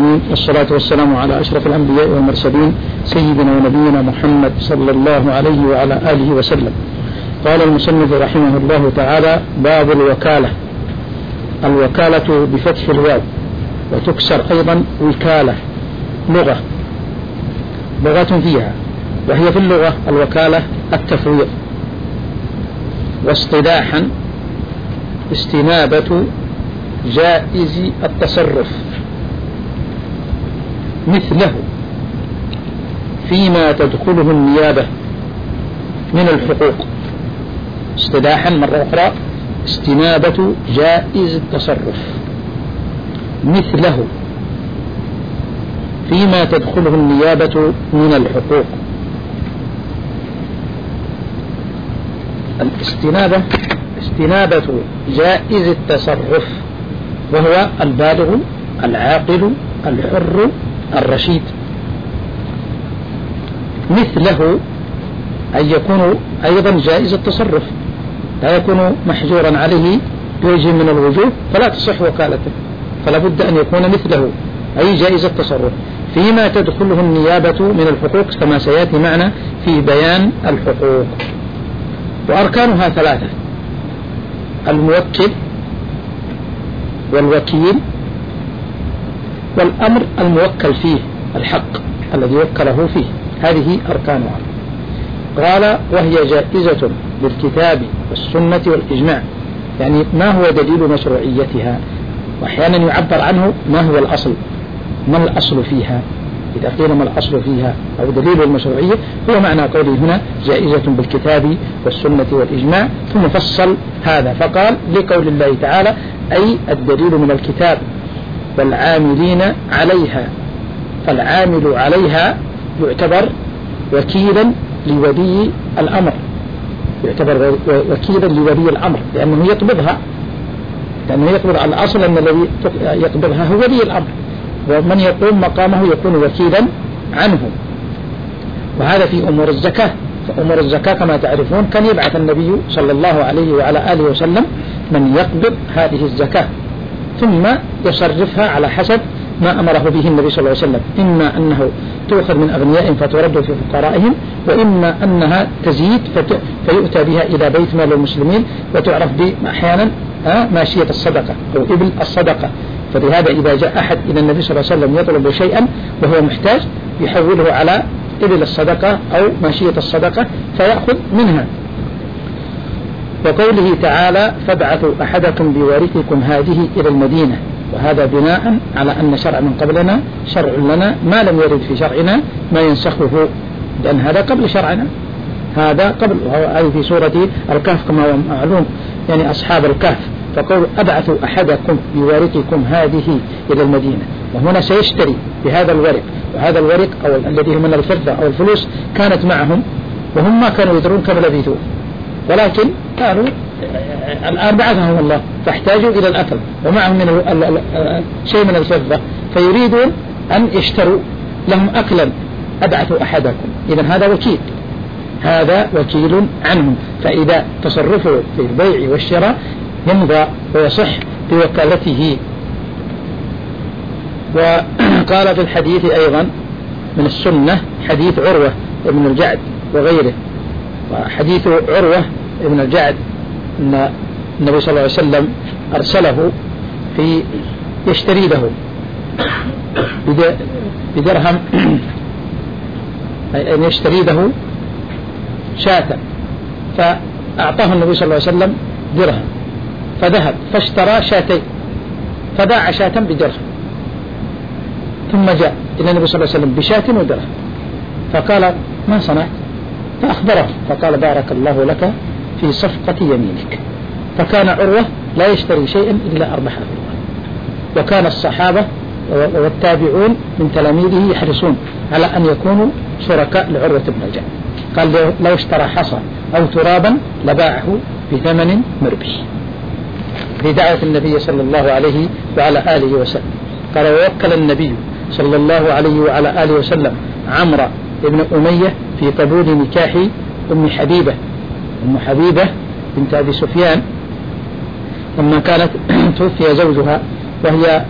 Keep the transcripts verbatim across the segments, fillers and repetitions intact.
العالمين، والصلاة والسلام على أشرف الأنبياء والمرسلين سيدنا ونبينا محمد صلى الله عليه وعلى آله وسلم. قال المصنف رحمه الله تعالى: باب الوكالة. الوكالة بفتح الواو، وتكسر أيضا وكالة، لغة لغة فيها، وهي في اللغة الوكالة التفويض، واصطلاحا استنابة جائز التصرف مثله فيما تدخله النيابة من الحقوق. اصطلاحا مرة أخرى استنابة جائز التصرف مثله فيما تدخله النيابة من الحقوق. الاستنابة استنابة جائز التصرف، وهو البالغ العاقل الحر الرشيد. مثله أن يكون أيضا جائز التصرف، لا يكون محجورا عليه بوجه من الوجوه فلا تصح وكالته، فلا بد أن يكون مثله أي جائز التصرف فيما تدخله النيابة من الحقوق، كما سيأتي معنا في بيان الحقوق. وأركانها ثلاثة: الموكل والوكيل والأمر الموكل فيه، الحق الذي وكله فيه. هذه أركانها. قال: وهي جائزة بالكتاب والسنة والإجماع، يعني ما هو دليل مشروعيتها، وأحيانا يعبر عنه ما هو الأصل، ما الأصل فيها. إذا قيل ما الأصل فيها أو دليل المشروعية، هو معنى قوله هنا جائزة بالكتاب والسنة والإجماع، ثم فصل هذا فقال: لقول الله تعالى أي الدليل من الكتاب والعاملين عليها. فالعامل عليها يعتبر وكيلا لولي الأمر، يعتبر وكيلا لولي الأمر لأنه يقبضها، لأنه يقبض على الأصل أن الذي يقبضها هو ولي الأمر، ومن يقوم مقامه يكون وكيلا عنه. وهذا في أمور الزكاة. فأمور الزكاة كما تعرفون كان يبعث النبي صلى الله عليه وعلى آله وسلم من يقبض هذه الزكاة ثم يصرفها على حسب ما أمره به النبي صلى الله عليه وسلم، إما أنه تؤخذ من أغنيائهم فترد في فقرائهم، وإما أنها تزيد فيؤتى بها إلى بيت مال المسلمين، وتعرف أحيانا ماشية الصدقة أو إبل الصدقة. فلهذا إذا جاء أحد إلى النبي صلى الله عليه وسلم يطلب شيئا وهو محتاج يحوله على إبل الصدقة أو ماشية الصدقة فيأخذ منها. وقوله تعالى: فابعثوا أحدكم بورثكم هذه إلى المدينة، وهذا بناء على أن شرع من قبلنا شرع لنا ما لم يرد في شرعنا ما ينسخه، لأن هذا قبل شرعنا، هذا قبل. هذه في سورة الكهف كما هو معلوم، يعني أصحاب الكهف. فقول: أبعثوا أحدكم بورثكم هذه إلى المدينة، وهنا سيشتري بهذا الورق، وهذا الورق أو الذي من الفضة أو الفلوس كانت معهم وهم ما كانوا يدرون كم لبثوا، ولكن قالوا الآن بعثهم الله فاحتاجوا إلى الأكل ومعهم من شيء من الفضة فيريدون أن يشتروا لهم أكلا. أبعثوا أحدكم، إذن هذا وكيل، هذا وكيل عنهم. فإذا تصرفوا في البيع والشراء يمضى ويصح بوكالته. وقال في الحديث أيضا من السنة حديث عروة بن الجعد وغيره. وحديث عروة بن الجعد أن النبي صلى الله عليه وسلم أرسله في يشتري له بدرهم، أن يشتري له شاة، فأعطاه النبي صلى الله عليه وسلم درهم، فذهب فاشترى شاتين فباع شاة بدرهم، ثم جاء إلى النبي صلى الله عليه وسلم بشاة ودرهم، فقال: ما صنعت؟ فأخبره فقال: بارك الله لك في صفقة يمينك. فكان عروة لا يشتري شيئا إلا أربح الله. وكان الصحابة والتابعون من تلاميذه يحرصون على أن يكونوا شركاء لعروة بن الجعد. قال: لو اشترى حصى أو ترابا لباعه بثمن مربح، في دعوة النبي صلى الله عليه وعلى آله وسلم. قال: ووكل النبي صلى الله عليه وعلى آله وسلم عمرو بن أمية في قبول نكاح أم حبيبة أم حبيبة بنت أبي سفيان لما كانت توفي زوجها، وهي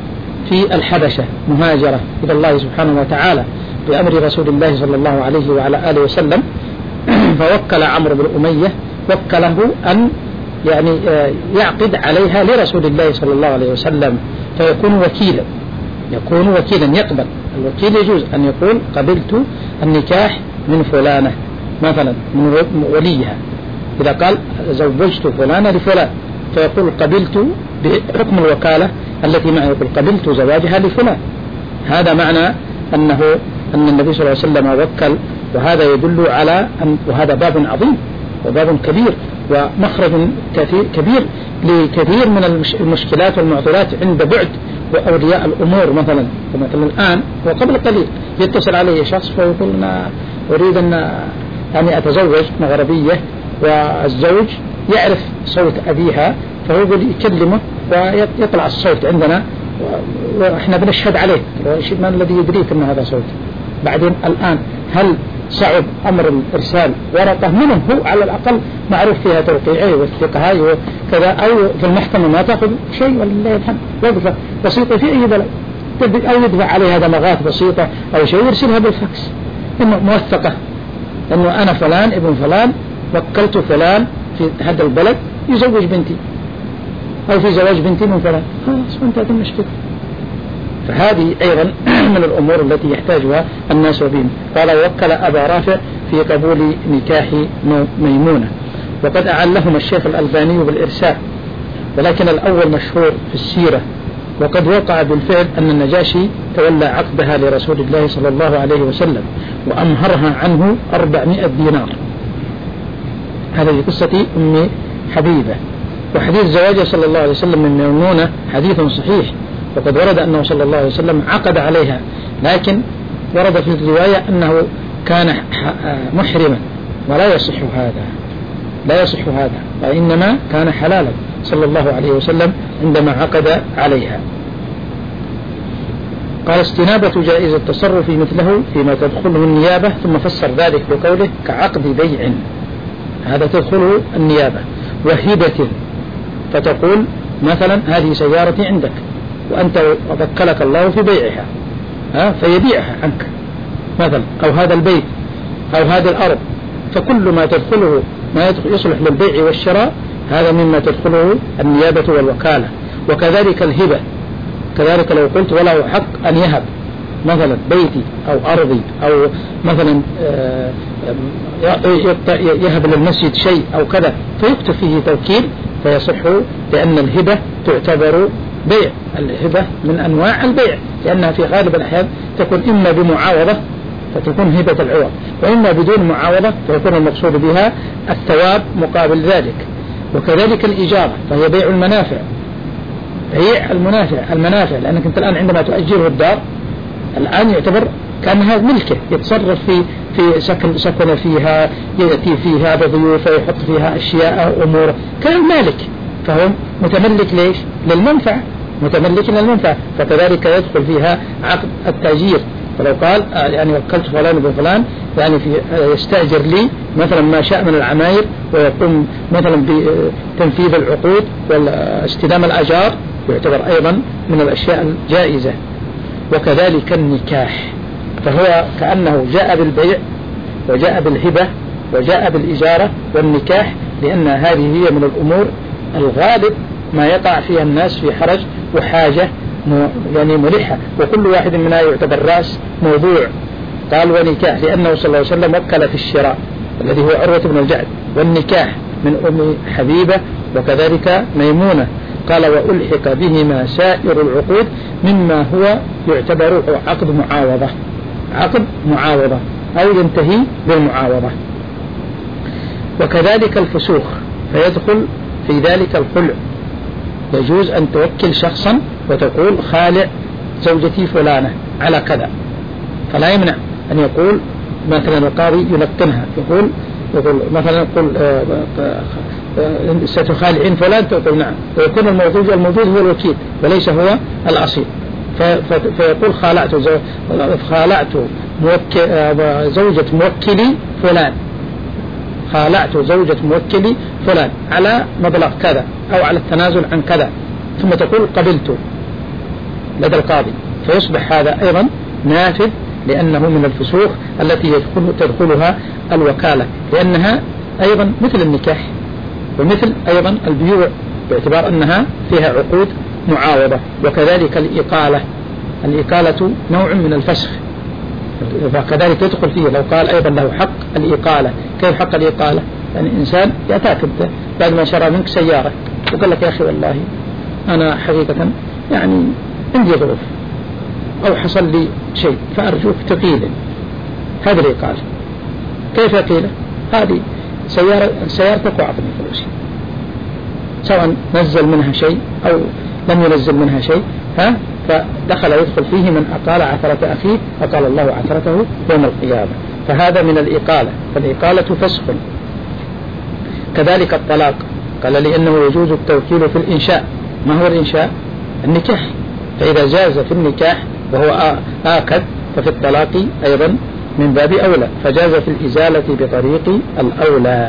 في الحبشة مهاجرة إلى الله سبحانه وتعالى بأمر رسول الله صلى الله عليه وعلى آله وسلم، فوكل عمرو بن أمية وكله أن يعني يعقد عليها لرسول الله صلى الله عليه وسلم، فيكون وكيلا، يكون وكيلا يقبل. الوكيل يجوز أن يقول قبلت النكاح من فلانة مثلا من وليها، إذا قال زوجت فلانة لفلان فيقول قبلت بحكم الوكالة التي معه، يقول قبلت زواجها لفلان. هذا معنى أنه أن النبي صلى الله عليه وسلم وكل، وهذا يدل على أن وهذا باب عظيم وباب كبير ومخرج كبير لكثير من المشكلات والمعضلات عند بعد وأولياء الأمور. مثلا مثلا الآن وقبل قليل يتصل عليه شخص فيقول أنا أريد أن يعني أتزوج مغربية، والزوج يعرف صوت أبيها فهو يكلمه ويطلع الصوت عندنا وإحنا بنشهد عليه، ما الذي يدريك أن هذا صوت؟ بعدين الآن هل صعب أمر إرسال ورقة منهم هو على الأقل معروف فيها توقيعه والثقة هاي وكذا، أو في المحكمة ما تأخذ شيء ولله الحمد، وظيفة بسيطة في أي بلد، أو يدفع عليها دمغات بسيطة أو شيء يرسلها بالفاكس إنه موثقة إنه أنا فلان ابن فلان وكلت فلان في هذا البلد يزوج بنتي أو في زواج بنتي من فلان، خلاص وانتهت المشكلة. فهذه أيضا من الأمور التي يحتاجها الناس بهم. قال وكل أبا رافع في قبول نكاح ميمونة، وقد أعلهم الشيخ الألباني بالإرسال، ولكن الأول مشهور في السيرة، وقد وقع بالفعل أن النجاشي تولى عقدها لرسول الله صلى الله عليه وسلم وأمهرها عنه أربعمائة دينار. هذا في قصة أم حبيبة. وحديث زواجه صلى الله عليه وسلم من ميمونة حديث صحيح، وقد ورد أنه صلى الله عليه وسلم عقد عليها، لكن ورد في الرواية أنه كان محرما، ولا يصح هذا، لا يصح هذا، وإنما كان حلالا صلى الله عليه وسلم عندما عقد عليها. قال استنابة جائز التصرف مثله فيما تدخله النيابة، ثم فسر ذلك بقوله كعقد بيع، هذا تدخله النيابة. وهبة، فتقول مثلا هذه سيارتي عندك وأنت وكلك الله في بيعها، ها فيبيعها عنك مثلا، أو هذا البيت أو هذه الأرض، فكل ما تدخله ما يصلح للبيع والشراء هذا مما تدخله النيابة والوكالة. وكذلك الهبة، كذلك لو قلت وله حق أن يهب مثلا بيتي أو أرضي، أو مثلا يهب للمسجد شيء أو كذا فيكتب فيه توكيل فيصح، لأن الهبة تعتبر بيع، الهبة من أنواع البيع، لأنها في غالب الأحيان تكون إما بمعاوضة فتكون هبة العوض، وإما بدون معاوضة فيكون المقصود بها الثواب مقابل ذلك. وكذلك الإجارة فهي بيع المنافع، بيع المنافع المنافع لأنك أنت الآن عندما تؤجره الدار الآن يعتبر كأنها ملكه، يتصرف في في سكن سكن فيها، يأتي فيها بضيوف ويحط فيها أشياء أمور كالمالك، فهو متملك ليش؟ للمنفعة، متملك للمنفعة. فكذلك يدخل فيها عقد التأجير، فلو قال يعني وكلت فلان بن فلان يعني في يستأجر لي مثلا ما شاء من العماير ويقوم مثلا بتنفيذ العقود واستلام الأجار، يعتبر أيضا من الأشياء الجائزة. وكذلك النكاح، فهو كأنه جاء بالبيع وجاء بالهبة وجاء بالإجارة والنكاح، لأن هذه هي من الأمور الغالب ما يقع فيها الناس في حرج وحاجة يعني ملحة، وكل واحد منها يعتبر رأس موضوع. قال ونكاح لأنه صلى الله عليه وسلم وكل في الشراء الذي هو عروة بن الجعد، والنكاح من أم حبيبة وكذلك ميمونة. قال وألحق بهما سائر العقود مما هو يعتبر عقد معاوضة، عقد معاوضة أو ينتهي بالمعاوضة. وكذلك الفسوخ فيدخل في ذلك الخلع، يجوز أن توكل شخصا وتقول خالع زوجتي فلانة على كذا، فلا يمنع أن يقول مثلا القاضي يلقنها، يقول يقول مثلا يقول ستخالعين فلان، تقول نعم، ويكون الموجود الموجود هو الوكيل وليس هو الأصيل، فيقول خالعت خالعت زوجة موكلي فلان، خالعت زوجة موكلي فلان على مبلغ كذا أو على التنازل عن كذا، ثم تقول قبلت لدى القاضي، فيصبح هذا أيضا نافذ، لأنه من الفسوق التي يدخل تدخلها الوكالة، لأنها أيضا مثل النكاح ومثل أيضا البيوع، باعتبار أنها فيها عقود معاوضة. وكذلك الإقالة، الإقالة نوع من الفسخ، فكذلك يدخل فيه. لو قال أيضا له حق الإقالة. كيف حق الإقالة؟ يعني إنسان يأتاك أنت بعد ما شرى منك سيارة وقال لك يا أخي والله أنا حقيقة يعني عندي ظروف أو حصل لي شيء فأرجوك تقيله، هذا الإقالة. كيف يقيله؟ هذه سيارة سيارتك وأعطني فلوسي، سواء نزل منها شيء أو لم ينزل منها شيء، ها فدخل يدخل فيه من أقال عثرة أخيه أقال الله عثرته يوم القيامة. فهذا من الإقالة، فالإقالة فسخ. كذلك الطلاق، قال لأنه يجوز التوكيل في الإنشاء. ما هو الإنشاء؟ النكاح. فإذا جاز في النكاح وهو آكد ففي الطلاق أيضا من باب أولى، فجاز في الإزالة بطريق الأولى.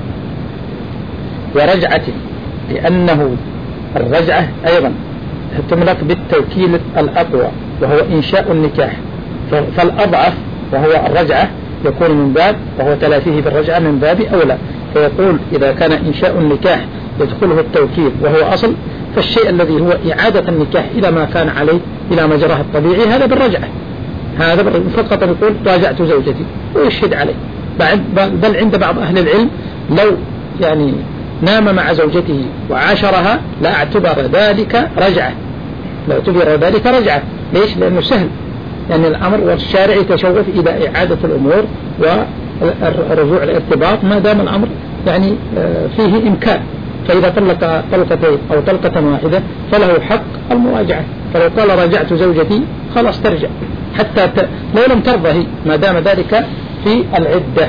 ورجعة، لأنه الرجعة أيضا تملك بالتوكيل الأقوى وهو إنشاء النكاح، فالأضعف وهو الرجعة يكون من باب، وهو تلافيه بالرجعة من باب أولى. فيقول إذا كان إنشاء النكاح يدخله التوكيل وهو أصل، فالشيء الذي هو إعادة النكاح إلى ما كان عليه إلى مجراه الطبيعي هذا بالرجعة. هذا فقط يقول راجعت زوجتي ويشهد عليه. بل عند بعض أهل العلم لو يعني نام مع زوجته وعاشرها لا اعتبر ذلك رجعة، لا اعتبر ذلك رجعة. ليش؟ لأنه سهل، يعني الأمر والشارع يتشوف إلى إعادة الأمور والرجوع الارتباط ما دام الأمر يعني فيه إمكان. فإذا طلق طلقتين أو طلقة واحدة فله حق المراجعة. فلو قال راجعت زوجتي خلاص ترجع حتى ت... لو لم ترضى ما دام ذلك في العدة.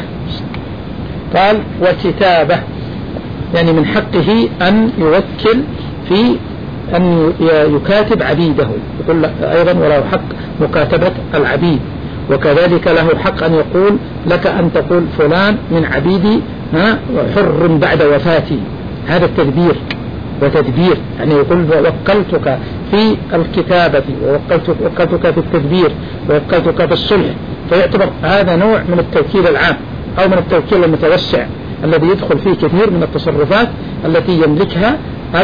قال وكتابة، يعني من حقه أن يوكل في أن يكاتب عبيده، يقول أيضا وله حق مكاتبة العبيد. وكذلك له حق أن يقول لك أن تقول فلان من عبيدي ها حر بعد وفاتي. هذا التدبير وتدبير، يعني يقول وكلتك في الكتابة ووكلتك وكلتك في التدبير ووكلتك في الصلح، فيعتبر هذا نوع من التوكيل العام أو من التوكيل المتوسع الذي يدخل فيه كثير من التصرفات التي يملكها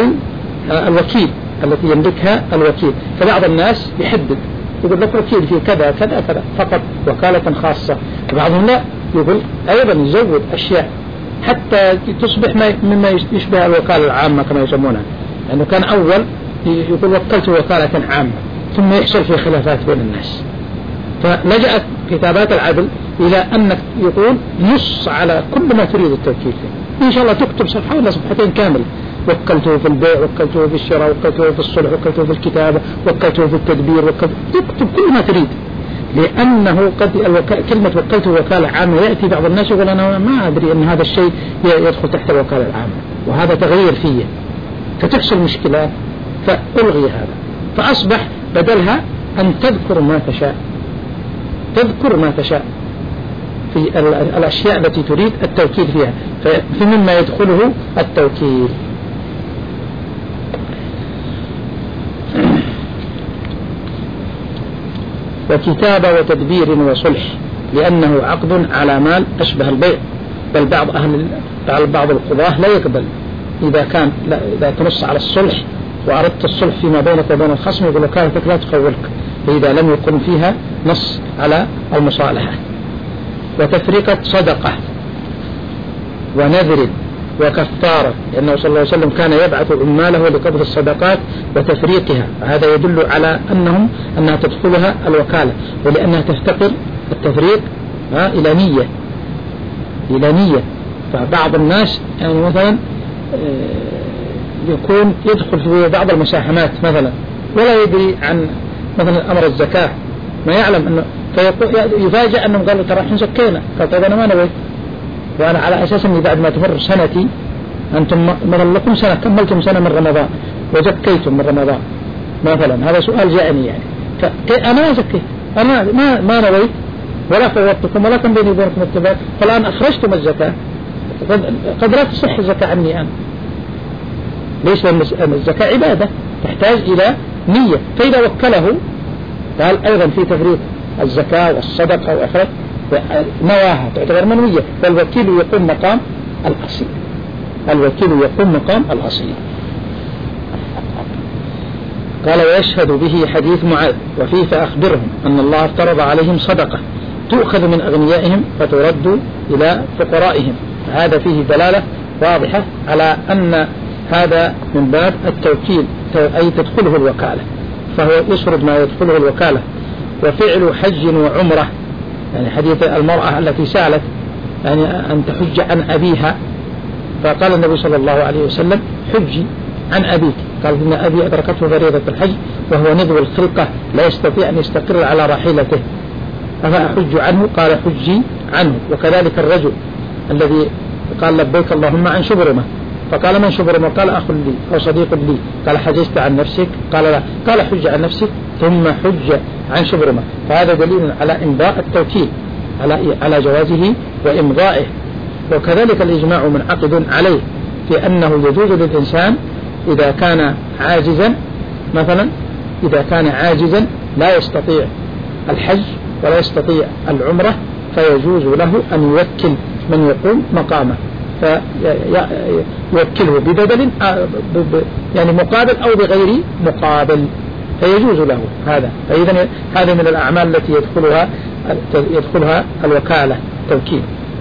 الوكيل التي يملكها الوكيل. فبعض الناس يحدد يقول لك وكيل في كذا كذا كذا فقط وكالة خاصة، وبعضهم لا يقول أيضا يزود أشياء حتى تصبح مما يشبه الوكالة العامة كما يسمونها، لأنه يعني كان أول يقول وكلت وكالة عامة ثم يحصل في خلافات بين الناس. فلجأت كتابات العدل إلى أنك يقول نص على كل ما تريد التوكيل فيه، إن شاء الله تكتب صفحة ولا صفحتين كامل، وكلته في البيع وكلته في الشراء وكلته في الصلح وكلته في الكتابة وكلته في التدبير وكلته، تكتب كل ما تريد. لأنه قد الوك... كلمة وكلته وكالة عامة يأتي بعض الناس يقول أنا ما أدري أن هذا الشيء يدخل تحت الوكالة العامة وهذا تغيير فيه، فتحصل مشكلات فألغي هذا. فأصبح بدلها أن تذكر ما تشاء، تذكر ما تشاء في الأشياء التي تريد التوكيد فيها، فمما يدخله التوكيل. وكتابة وتدبير وصلح، لأنه عقد على مال أشبه البيع. بل بعض أهل بعض القضاة لا يقبل إذا كان لا إذا تنص على الصلح وأردت الصلح فيما بينك وبين الخصم يقول وكالتك لا تخولك، فإذا لم يكن فيها نص على المصالحة. وتفرقة صدقة ونذر وكفارة، لأنه صلى الله عليه وسلم كان يبعث عماله لقبض الصدقات وتفريقها، هذا يدل على أنهم أنها تدخلها الوكالة، ولأنها تفتقر التفريق إلى نية إلى نية. فبعض الناس يعني مثلا يكون يدخل في بعض المساهمات مثلا ولا يدري عن مثلا أمر الزكاة، ما يعلم أنه فيفاجأ أنهم قالوا ترى احنا زكينا، قال طيب أنا ما نويت، وأنا على أساس أني بعد ما تمر سنتي أنتم مر لكم سنة كملتم سنة من رمضان وزكيتم من رمضان مثلا، هذا سؤال جاءني يعني، فأنا زكيت أنا ما ما نويت ولا فوتكم ولا كان بيني وبينكم اتفاق، فالآن أخرجتم الزكاة، قد لا تصح الزكاة عني أنا. ليش؟ لأن الزكاة عبادة تحتاج إلى نية. فإذا وكله قال أيضا في تفريط الزكاة والصدقة وأخرى نواها تعتبر منوية، فالوكيل يقوم مقام الأصيل، الوكيل يقوم مقام الأصيل. قال ويشهد به حديث معاذ وفيه فأخبرهم أن الله افترض عليهم صدقة تؤخذ من أغنيائهم فترد إلى فقرائهم. هذا فيه دلالة واضحة على أن هذا من باب التوكيل، أي تدخله الوكالة، فهو يسرد ما يدخله الوكالة. وفعل حج وعمرة، يعني حديث المرأة التي سألت يعني أن تحج عن أبيها، فقال النبي صلى الله عليه وسلم حجي عن أبيك، قال إن أبي أدركته فريضة الحج وهو نذو الخلقة لا يستطيع أن يستقر على راحلته أفأحج عنه؟ قال حجي عنه. وكذلك الرجل الذي قال لبيك اللهم عن شبرمة، فقال من شبرمة؟ قال أخ لي أو صديق لي، قال حججت عن نفسك؟ قال لا، قال حج عن نفسك ثم حج عن شبرمة. فهذا دليل على إمضاء التوكيل، على على جوازه وإمضائه. وكذلك الإجماع منعقد عليه في أنه يجوز للإنسان إذا كان عاجزا، مثلا إذا كان عاجزا لا يستطيع الحج ولا يستطيع العمرة، فيجوز له أن يوكل من يقوم مقامه، فيوكله ببدل يعني مقابل أو بغير مقابل، فيجوز له هذا. فإذا هذا من الأعمال التي يدخلها يدخلها الوكالة توكيل.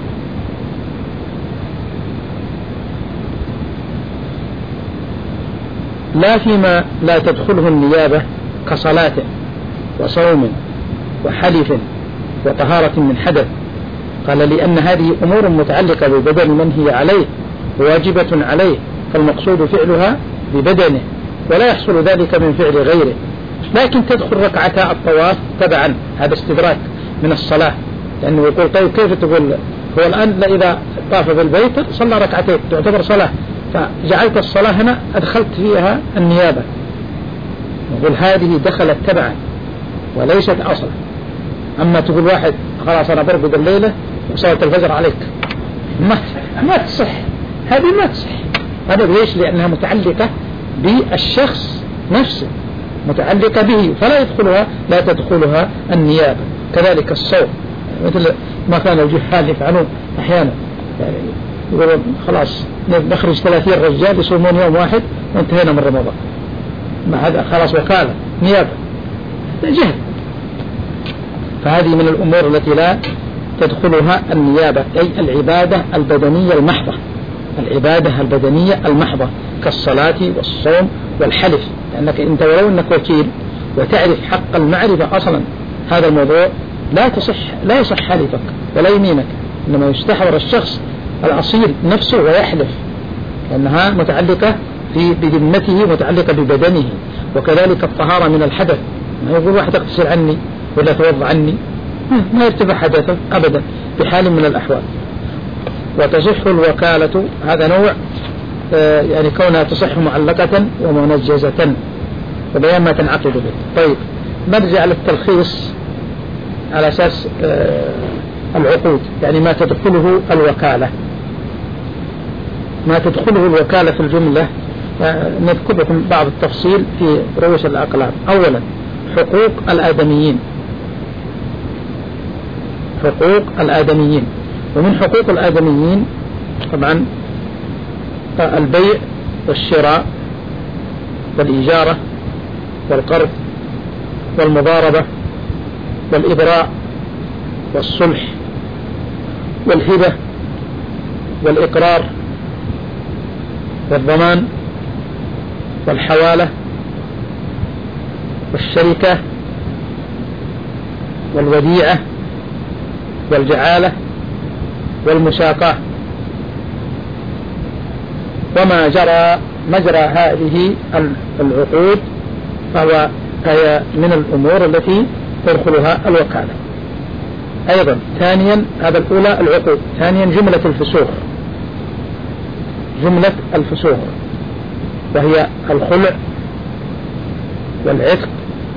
لا فيما لا تدخله النيابة كصلاة وصوم وحلف وطهارة من حدث. قال لأن هذه أمور متعلقة ببدن من هي عليه واجبة عليه، فالمقصود فعلها ببدنه ولا يحصل ذلك من فعل غيره. لكن تدخل ركعتا الطواف تبعا، هذا استدراك من الصلاة، لأنه يقول طيب كيف تقول هو الآن إذا طاف بالبيت صلى ركعتين تعتبر صلاة، فجعلت الصلاة هنا أدخلت فيها النيابة، نقول هذه دخلت تبعا وليست أصلا. أما تقول واحد خلاص أنا برقد الليلة وصلاة الفجر عليك، ما ما تصح، هذه ما تصح. هذا ليش؟ لأنها متعلقة بالشخص نفسه، متعلقة به، فلا يدخلها لا تدخلها النيابة. كذلك الصوم، مثل ما كان الجهال يفعلون أحيانا، يعني يقولون خلاص نخرج ثلاثين رجال يصومون يوم واحد وانتهينا من رمضان، ما هذا خلاص وكالة نيابة، جهل. فهذه من الأمور التي لا تدخلها النيابة، أي العبادة البدنية المحضة، العبادة البدنية المحضة كالصلاة والصوم والحلف. لأنك أنت ولو أنك وكيل وتعرف حق المعرفة أصلا هذا الموضوع لا تصح لا يصح حلفك ولا يمينك، إنما يستحضر الشخص الأصيل نفسه ويحلف، لأنها متعلقة في بذمته، متعلقة ببدنه. وكذلك الطهارة من الحدث، ما يقول واحد اغتسل عني ولا توضع عني، ما يرتفع حدثه أبدا بحال من الأحوال. وتصح الوكالة، هذا نوع آه يعني كونها تصح معلقة ومنجزة، وبيان ما تنعقد به. طيب نرجع للتلخيص على أساس آه العقود، يعني ما تدخله الوكالة، ما تدخله الوكالة في الجملة. آه نذكر لكم بعض التفصيل في رؤوس الأقلام. أولا حقوق الآدميين، حقوق الآدميين، ومن حقوق الآدميين طبعا البيع والشراء والإجارة والقرض والمضاربة والإبراء والصلح والهبة والإقرار والضمان والحوالة والشركة والوديعة والجعالة والمساقاة، وما جرى مجرى هذه العقود فهو من الأمور التي تدخلها الوكالة. أيضا ثانيا، هذا الأولى العقود، ثانيا جملة الفسوق، جملة الفسوق وهي الخلع والعتق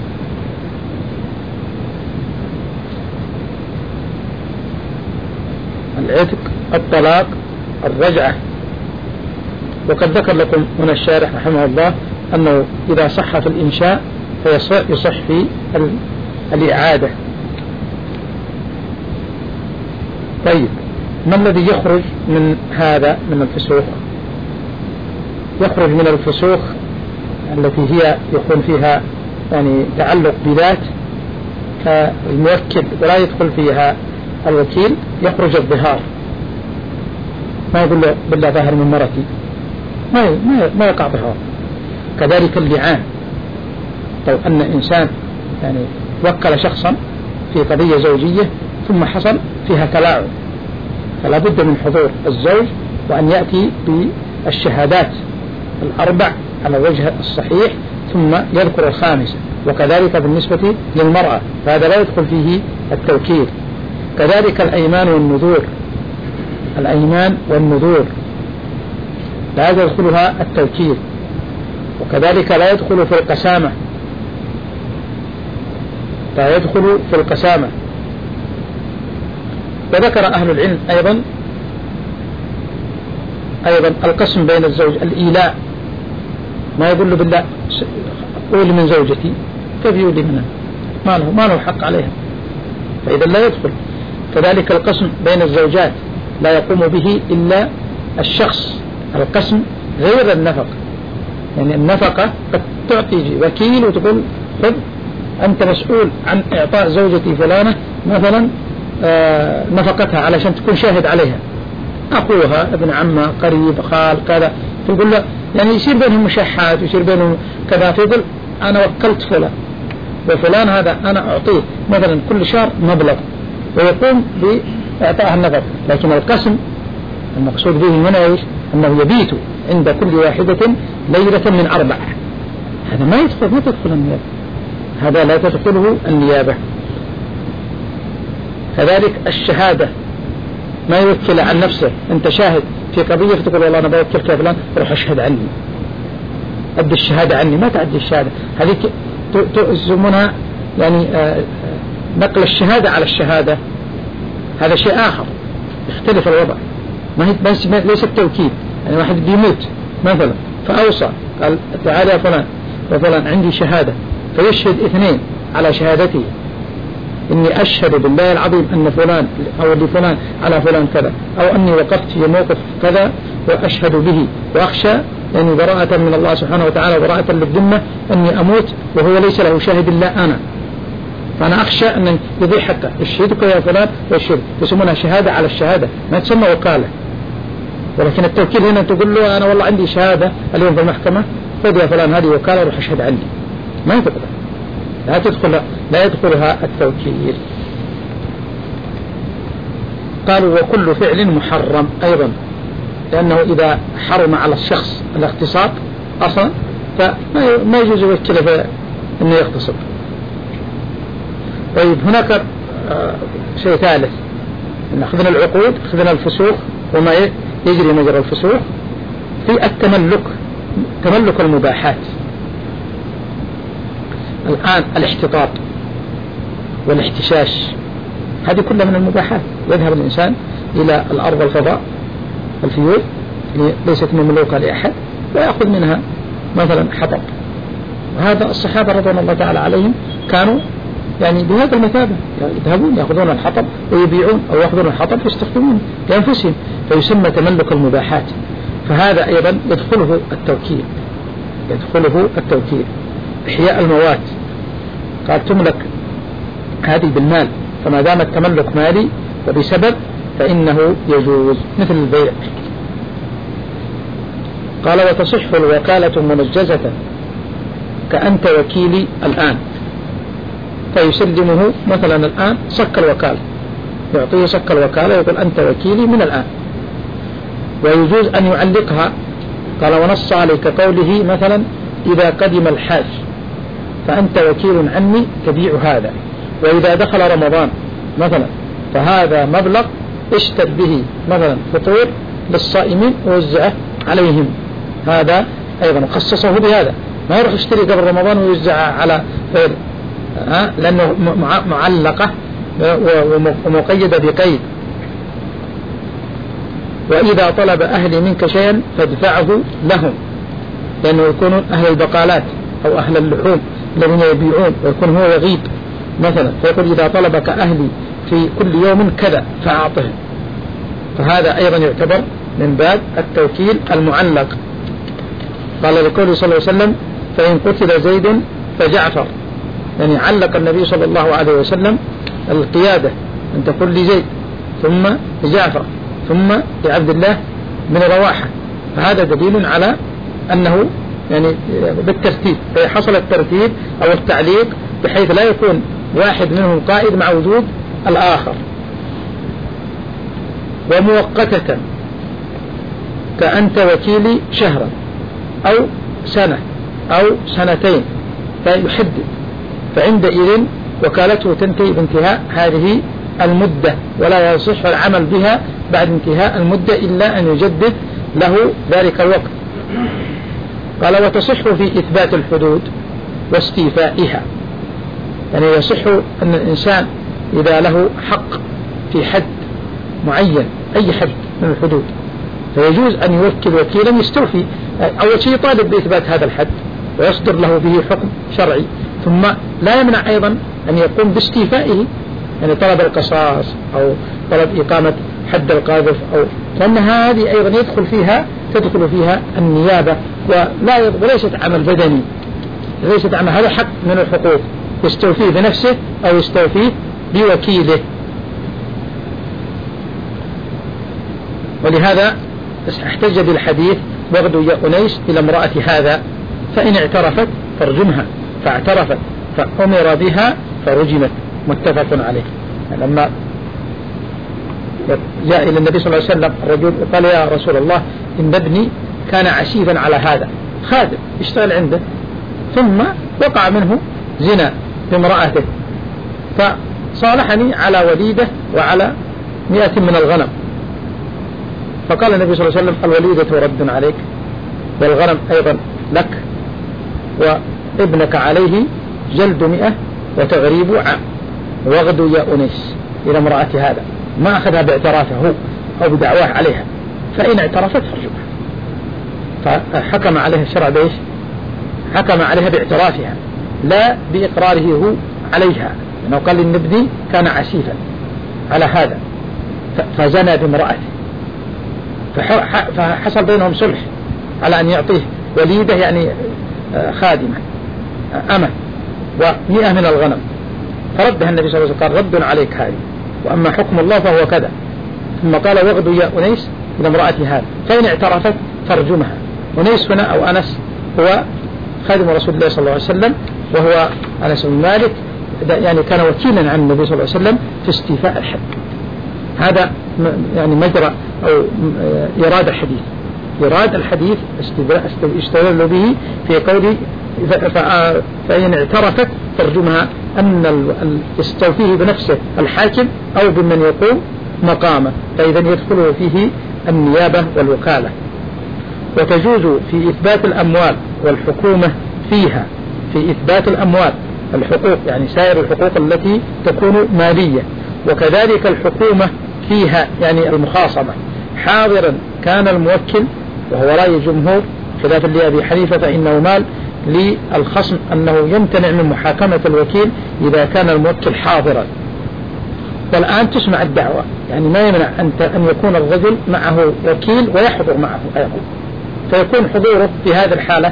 العتق الطلاق الرجعة. وقد ذكر لكم هنا الشارح رحمه الله أنه إذا صح في الإنشاء فيصح في الإعادة. طيب ما الذي يخرج من هذا من الفسوق؟ يخرج من الفسوق التي هي يكون فيها يعني تعلق بذات الموكل ولا يدخل فيها الوكيل، يخرج الظهار، ما يقول له بالله ظاهر من مرتي، ما ما يقع ظهار. كذلك اللعان، لو أن إنسان يعني وكل شخصا في قضية زوجية ثم حصل فيها تلاعب، فلا بد من حضور الزوج وأن يأتي بالشهادات الأربع على الوجه الصحيح ثم يذكر الخامسة. وكذلك بالنسبة للمرأة فهذا لا يدخل فيه التوكيل. كذلك الأيمان والنذور، الأيمان والنذور لا يدخلها التوكيل. وكذلك لا يدخل في القسامة، لا يدخل في القسامة. وذكر أهل العلم أيضا أيضا القسم بين الزوج، الإيلاء، ما يقول له بالله قول من زوجتي، كيف يولي منها؟ ما له ما له حق عليها، فإذا لا يدخل. كذلك القسم بين الزوجات لا يقوم به إلا الشخص، القسم غير النفقة. يعني النفقة قد تعطي وكيل وتقول خذ أنت مسؤول عن إعطاء زوجتي فلانة مثلا آه نفقتها علشان تكون شاهد عليها، أخوها، ابن عمها، قريب، خال، كذا، تقول له يعني يصير بينهم مشاحات ويصير بينهم كذا، فيقول أنا وكلت فلان وفلان هذا أنا أعطيه مثلا كل شهر مبلغ ويقوم بإعطاء النفقة. لكن القسم المقصود به من إيش؟ أنه يبيت عند كل واحدة ليلة من أربع، هذا ما يدخل ما تدخل النيابة، هذا لا تدخله النيابة. كذلك الشهادة، ما يوكل عن نفسه، أنت شاهد في قضية فتقول والله أنا بوكلك يا فلان روح أشهد عني، أدي الشهادة عني، ما تعدي الشهادة هذه تؤزمونها يعني آه نقل الشهادة على الشهادة، هذا شيء آخر يختلف الوضع، ما هي بس ليس التوكيد. يعني واحد بيموت مثلا فأوصى قال تعالى يا فلان وفلان عندي شهادة، فيشهد اثنين على شهادته، إني أشهد بالله العظيم أن فلان أو لفلان على فلان كذا، أو أني وقفت في موقف كذا وأشهد به، وأخشى يعني براءة من الله سبحانه وتعالى وبراءة للذمة أني أموت وهو ليس له شاهد إلا أنا، فأنا أخشى أن يضيع حقه، أشهدك يا فلان وأشهد، يسمونها شهادة على الشهادة، ما تسمى وكالة. ولكن التوكيل هنا تقول له أنا والله عندي شهادة اليوم في المحكمة، خذ يا فلان هذه وكالة روح أشهد عني، ما تقدر، لا تدخل لا يدخلها التوكيل. قالوا وكل فعل محرم أيضا، لأنه إذا حرم على الشخص الاغتصاب أصلا فما يجوز يوكله أنه يغتصب. طيب هناك شيء ثالث، إن أخذنا العقود، أخذنا الفسوق وما يجري مجرى الفسوق، في التملك، تملك المباحات. الآن الاحتطاب والاحتشاش هذه كلها من المباحات، يذهب الإنسان إلى الأرض والفضاء الفيول ليست مملوكة لأحد ويأخذ منها مثلا حطب، وهذا الصحابة رضوان الله تعالى عليهم كانوا يعني بهذا المثابة، يذهبون يأخذون الحطب ويبيعون أو يأخذون الحطب ويستخدمون لأنفسهم، فيسمى تملك المباحات. فهذا أيضا يدخله التوكيل، يدخله التوكيل. إحياء الموات قال تملك هذه بالمال، فما دام التملك مالي وبسبب فإنه يجوز، مثل البيع. قال وتصح الوكالة منجزة كأنت وكيلي الآن، فيسلمه مثلا الآن صك الوكالة، يعطيه صك الوكالة يقول أنت وكيلي من الآن. ويجوز أن يعلقها، قال ونص عليه كقوله مثلا إذا قدم الحاج فأنت وكيل عني تبيع هذا، وإذا دخل رمضان مثلا فهذا مبلغ اشتد به مثلا فطور للصائمين ووزعه عليهم، هذا أيضا خصصه بهذا، ما يروح يشتري قبل رمضان ويوزع على غير، ها لأنه معلقة ومقيدة بقيد. وإذا طلب أهلي منك شيئا فادفعه لهم، لأنه يكونون أهل البقالات أو أهل اللحوم الذين يبيعون ويكون هو يغيب مثلا، فيقول إذا طلبك أهلي في كل يوم كذا فأعطهم، فهذا أيضا يعتبر من باب التوكيل المعلق. قال لقوله صلى الله عليه وسلم فإن قتل زيد فجعفر، يعني علق النبي صلى الله عليه وسلم القيادة أن تقول لزيد ثم لجعفر ثم لعبد الله بن رواحة، فهذا دليل على أنه يعني بالترتيب، فحصل الترتيب أو التعليق بحيث لا يكون واحد منهم قائد مع وجود الآخر. ومؤقتة كأنت وكيلي شهرا أو سنة أو سنتين فيحدد، فعندئذ وكالته تنتهي بانتهاء هذه المدة، ولا يصح العمل بها بعد انتهاء المدة إلا أن يجدد له ذلك الوقت. قال وتصح في إثبات الحدود واستيفائها، يعني يصح أن الإنسان إذا له حق في حد معين أي حد من الحدود فيجوز أن يوكل وكيلا يستوفي، أول شيء يطالب بإثبات هذا الحد ويصدر له به حكم شرعي، ثم لا يمنع أيضا أن يقوم باستيفائه، يعني طلب القصاص أو طلب إقامة حد القاذف، أو لأن هذه أيضا يدخل فيها تدخل فيها النيابة، ولا وليست عمل بدني، ليست عمل، هذا حق من الحقوق يستوفيه بنفسه أو يستوفيه بوكيله. ولهذا احتج بالحديث واغدوا يا أنيس إلى امرأة هذا فإن اعترفت فارجمها، فاعترفت فأمر بها فرجمت، متفق عليه. لما جاء إلى النبي صلى الله عليه وسلم الرجل وقال يا رسول الله إن ابني كان عسيفا على هذا، خادم يشتغل عنده، ثم وقع منه زنا بامرأته، فصالحني على وليدة وعلى مئة من الغنم. فقال النبي صلى الله عليه وسلم الوليدة رد عليك والغنم أيضا لك، وابنك عليه جلد مئة وتغريب عام، واغدوا يا أنيس إلى امرأة هذا، ما أخذها باعترافه هو أو بدعواه عليها، فإن اعترفت فرجمها. فحكم عليها الشرع بإيش؟ حكم عليها باعترافها لا بإقراره هو عليها، لأنه قال إن ابني كان عسيفا على هذا فزنى بامرأته، فحصل بينهم صلح على أن يعطيه وليدة يعني خادمة أمة ومئة من الغنم، فردها النبي صلى الله عليه وسلم قال رد عليك هذه، وأما حكم الله فهو كذا. ثم قال واغدوا يا أنيس إلى امرأة هذا فإن اعترفت فارجمها. أنيس هنا أو أنس هو خادم رسول الله صلى الله عليه وسلم، وهو أنس بن مالك، يعني كان وكيلا عن النبي صلى الله عليه وسلم في استيفاء الحد. هذا يعني مجرى أو إيراد الحديث، إيراد الحديث استدل به في قوله فإن اعترفت ترجمها، أن يستوفيه بنفسه الحاكم أو بمن يقوم مقامه، فإذا يدخله فيه النيابة والوكالة. وتجوز في إثبات الأموال والحكومة فيها، في إثبات الأموال الحقوق يعني سائر الحقوق التي تكون مالية، وكذلك الحكومة فيها يعني المخاصمة، حاضرا كان الموكل، وهو رأي الجمهور خلافا لأبي حنيفة فإنه مال للخصم أنه يمتنع من محاكمة الوكيل إذا كان الموكل حاضرا. والآن تسمع الدعوة، يعني ما يمنع أن يكون الرجل معه وكيل ويحضر معه أيضا، فيكون حضوره في هذه الحالة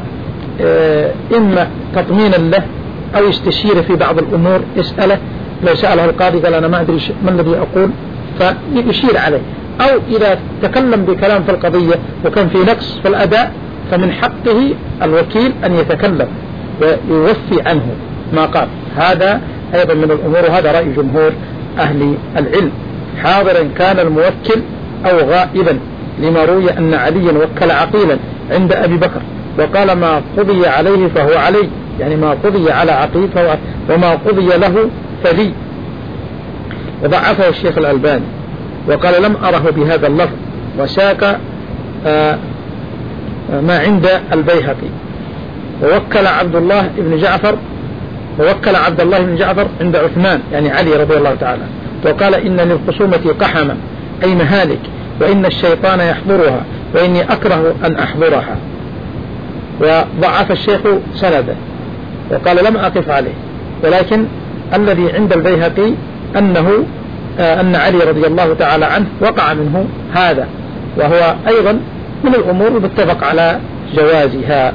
إما تطمينا له أو يستشير في بعض الأمور، يسأله، لو سأله القاضي قال أنا ما أدري ما الذي أقول فيشير عليه، أو إذا تكلم بكلام في القضية وكان في نقص في الأداء فمن حقه الوكيل أن يتكلم ويوفي عنه ما قال. هذا أيضا من الأمور، وهذا رأي جمهور أهل العلم، حاضرا كان الموكل أو غائبا، لما روي أن عليا وكل عقيلا عند أبي بكر وقال ما قضي عليه فهو علي، يعني ما قضي على عقيل فهو، وما قضي له فلي. وضعفه الشيخ الألباني وقال لم أره بهذا اللفظ، وساق آه ما عند البيهقي. ووكل عبد الله بن جعفر ووكل عبد الله بن جعفر عند عثمان يعني علي رضي الله تعالى، وقال إن للخصومة قحما أي مهالك، وإن الشيطان يحضرها، وإني أكره أن أحضرها. وضعف الشيخ سنده. وقال لم أقف عليه، ولكن الذي عند البيهقي أنه أن علي رضي الله تعالى عنه وقع منه هذا، وهو أيضا من الأمور المتفق على جوازها.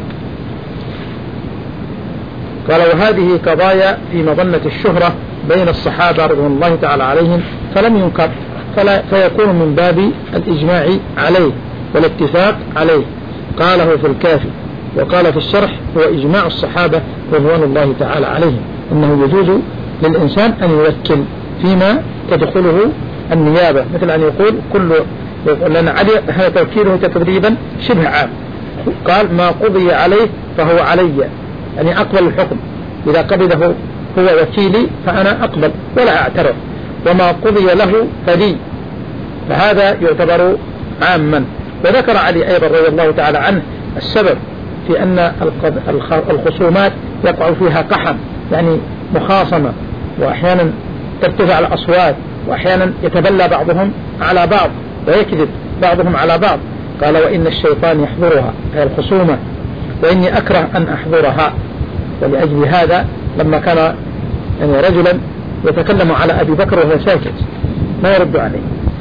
قال وهذه قضايا في مظنة الشهرة بين الصحابة رضوان الله تعالى عليهم فلم ينكر، فلا فيكون من باب الإجماع عليه والاتفاق عليه. قاله في الكافي وقال في الشرح هو إجماع الصحابة رضوان الله تعالى عليهم أنه يجوز للإنسان أن يوكل فيما تدخله النيابة، مثل أن يقول كل لأن علي هذا توكيله تقريبا شبه عام، قال ما قضي عليه فهو علي، يعني أقبل الحكم، إذا قبضه هو وكيلي فأنا أقبل ولا أعترض، وما قضي له فلي، فهذا يعتبر عاما. وذكر علي أيضا رضي الله تعالى عنه السبب في أن الخصومات يقع فيها قحم، يعني مخاصمة، وأحيانا ترتفع الأصوات، وأحيانا يتبلى بعضهم على بعض ويكذب بعضهم على بعض. قال وإن الشيطان يحضرها، هي الخصومة، وإني أكره أن أحضرها. ولأجل هذا لما كان يعني رجلا يتكلم على أبي بكر وهو ساكت ما يرد عليه،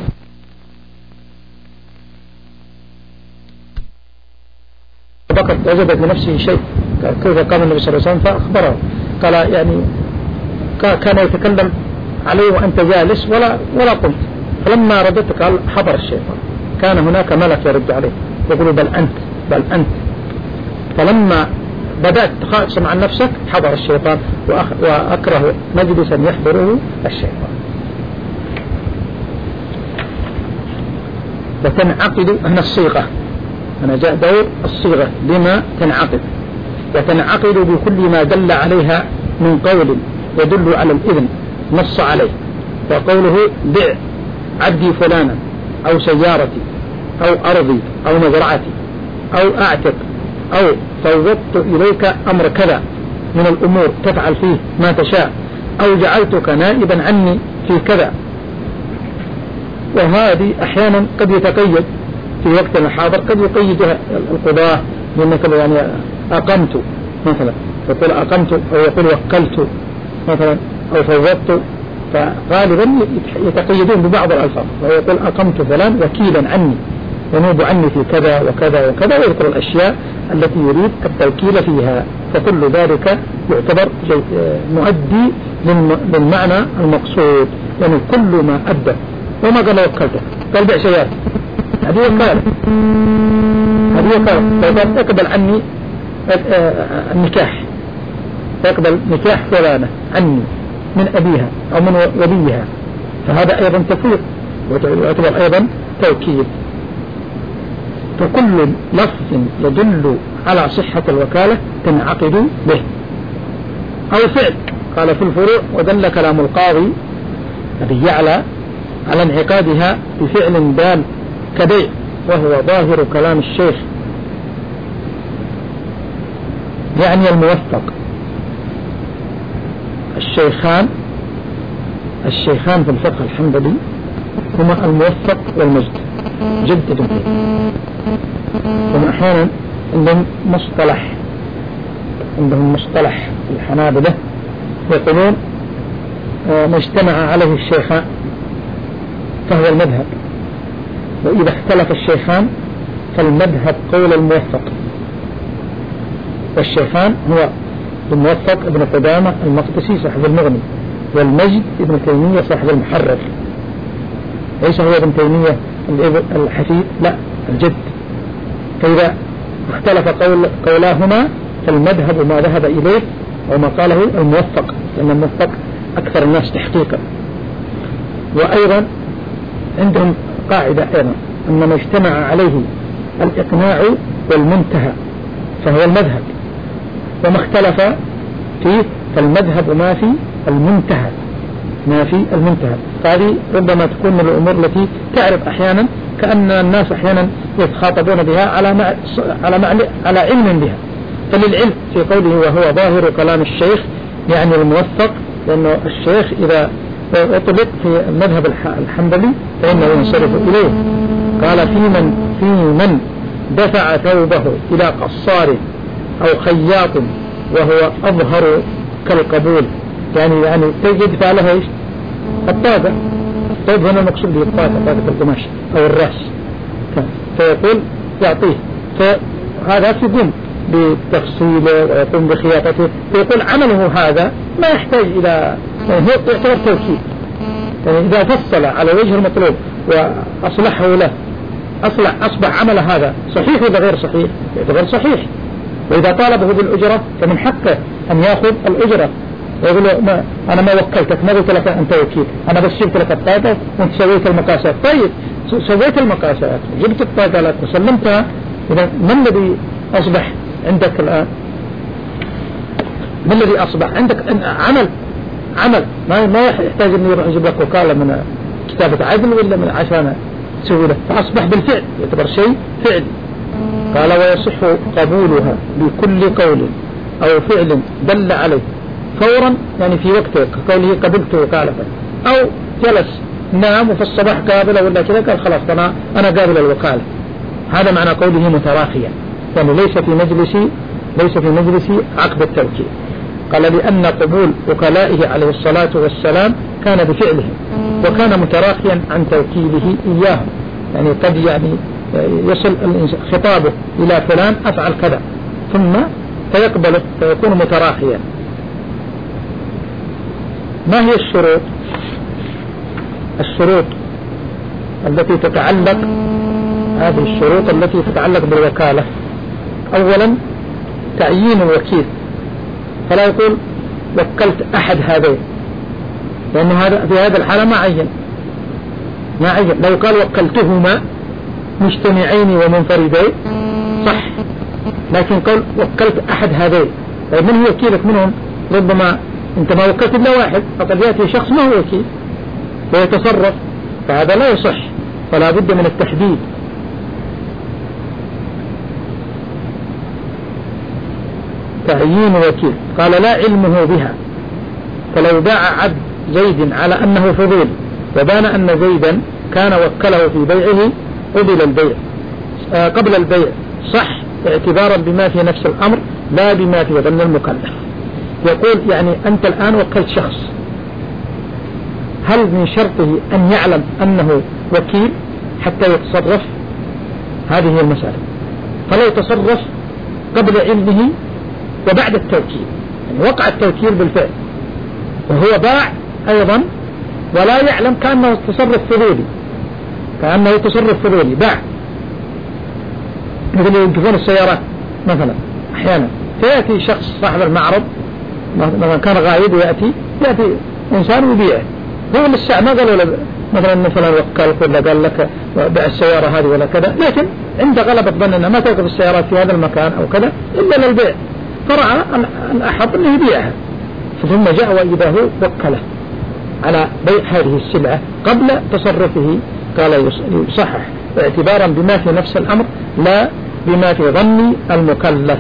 أبو بكر وجدت لنفسه شيء، كيف قام النبي صلى الله عليه وسلم فأخبره، قال يعني كان يتكلم عليه وأنت جالس ولا ولا قمت، فلما ردت قال حضر الشيطان، كان هناك ملك يرد عليه يقول بل أنت بل أنت، فلما بدأت تخاصم عن نفسك حضر الشيطان، وأكره مجلسا يحضره الشيطان. وتنعقد هنا الصيغة، هنا جاء دور الصيغة لما تنعقد، وتنعقد بكل ما دل عليها من قول يدل على الإذن نص عليه، وقوله بع عبدي فلانا أو سيارتي أو أرضي أو مزرعتي أو أعتق أو فوضت إليك أمر كذا من الأمور تفعل فيه ما تشاء، أو جعلتك نائبا عني في كذا. وهذه أحيانا قد يتقيد في وقت الحاضر، قد يقيدها القضاة بمثل يعني أقمت مثلا، يقول أقمت أو يقول وكلت مثلا أو فوضت، فغالبا يتقيدون ببعض الألفاظ، ويقول أقمت فلان وكيلا عني ينوب عني في كذا وكذا وكذا، ويذكر الأشياء التي يريد التوكيل فيها، فكل ذلك يعتبر مؤدي للمعنى المقصود، يعني كل ما أدى. وما قال وكلته قال بيع سيارة، هذه وكالة، هذه وكالة، فقال اقبل عني النكاح، يقبل نكاح فلانة عني من أبيها أو من وليها، فهذا أيضا تفويض ويعتبر أيضا توكيل. فكل لفظ يدل على صحة الوكالة تنعقد به. أو فعل، قال في الفروع ودل كلام القاضي أبي يعلى على انعقادها بفعل دال كبيع، وهو ظاهر كلام الشيخ يعني الموفق. الشيخان الشيخان في الفقه الحنبلي هما الموفق والمجد، جد ابن تيمية. هم أحيانا عندهم مصطلح عندهم مصطلح الحنابلة يقولون ما اجتمع عليه الشيخان فهو المذهب، وإذا اختلف الشيخان فالمذهب قول الموفق. والشيخان هو الموفق ابن قدامة المقدسي صاحب المغني، والمجد ابن تيمية صاحب المحرر، ليس هو ابن تيمية الحفيد، لا الجد. فإذا اختلف قول قولاهما فالمذهب ما ذهب إليه وما قاله الموفق، لأن الموفق أكثر الناس تحقيقا. وأيضا عندهم قاعدة أيضا أن ما اجتمع عليه الإقناع والمنتهى فهو المذهب، وما اختلف فيه فالمذهب ما في المنتهى ما في المنتهى. فهذه ربما تكون من الأمور التي تعرف أحيانا كأن الناس أحيانا يتخاطبون بها على مع... على مع... على علم بها. فللعلم في قوله وهو ظاهر كلام الشيخ يعني الموفق، لأنه الشيخ إذا أطلق في المذهب الحنبلي فإنه ينصرف إليه. قال في من في من دفع ثوبه إلى قصار أو خياط وهو أظهر كالقبول، يعني يعني يدفع لها إيش؟ الطاقة. طيب هنا المقصود به الطاقة، طاقة القماش أو الرأس، فيقول يعطيه، فهذا يقوم بتفصيله ويقوم بخياطته، فيقول عمله هذا ما يحتاج إلى، يعني هو يعتبر توكيد، يعني إذا فصل على وجه المطلوب وأصلحه له أصلح أصبح عمل هذا صحيح ولا غير صحيح؟ يعتبر صحيح. وإذا طالبه بالأجرة فمن حقه أن يأخذ الأجرة، ويقول له ما أنا ما وكلتك، ما قلت لك أنت وكيل، أنا بس جبت لك الطاقة وأنت سويت المقاسات. طيب سويت المقاسات، جبت الطاقة لك وسلمتها، إذا ما الذي أصبح عندك الآن؟ ما الذي أصبح عندك؟ عمل عمل ما ما يحتاج أن يروح يجيب لك وكالة من كتابة عدل ولا من عشان تسوي له، فأصبح بالفعل، يعتبر شيء فعل. قال ويصح قبولها بكل قول أو فعل دل عليه فورا، يعني في وقته، كقوله قبلت وكالة، أو جلس نام وفي الصباح قابل ولا كذا قال خلاص أنا أنا قابل الوكالة. هذا معنى قوله متراخيا، يعني ليس في مجلس ليس في مجلس عقد التوكيل. قال لأن قبول وكلائه عليه الصلاة والسلام كان بفعله، وكان متراخيا عن توكيله إياه، يعني قد يعني يصل خطابه إلى فلان أفعل كذا ثم فيقبله فيكون متراخيا. ما هي الشروط؟ الشروط التي تتعلق هذه الشروط التي تتعلق بالوكالة. أولا تعيين الوكيل، فلا يقول وكلت أحد هذين، لأن هذا في هذا الحالة ما عين ما عين لو قال وكلتهما مجتمعين ومنفردين صح، لكن قال وكلت أحد هذين، طيب من هو وكيلك منهم؟ ربما أنت ما وكلت إلا واحد، فقد يأتي شخص ما هو وكيل ويتصرف، فهذا لا يصح، فلا بد من التحديد. تعيين وكيل، قال لا علمه بها، فلو باع عبد زيد على أنه فضيل وبان أن زيدا كان وكله في بيعه قبل البيع آه قبل البيع صح، اعتبارا بما في نفس الأمر لا بما في ظن المكلف. يقول يعني أنت الآن وكلت شخص، هل من شرطه أن يعلم أنه وكيل حتى يتصرف؟ هذه هي المسألة. فلو تصرف قبل علمه وبعد التوكيل، يعني وقع التوكيل بالفعل وهو باع أيضا ولا يعلم، كأنه تصرف فضولي، كأنه تصرف فضولي باع، مثل يوقفون السيارات مثلا أحيانا، فيأتي شخص صاحب المعرض مثلا كان غايب ويأتي يأتي إنسان ويبيعه، هو للساعة ما قالوا له مثلا مثلا وكلك ولا قال لك بيع السيارة هذه ولا كذا، لكن عند غلبة ظننا ما توقف السيارات في هذا المكان أو كذا إلا للبيع، فرأى الأحب أنه يبيعها، ثم جاء وإذا هو وكله على بيع هذه السلعة قبل تصرفه. قال يصحح اعتبارا بما في نفس الأمر لا بما في ظن المكلف،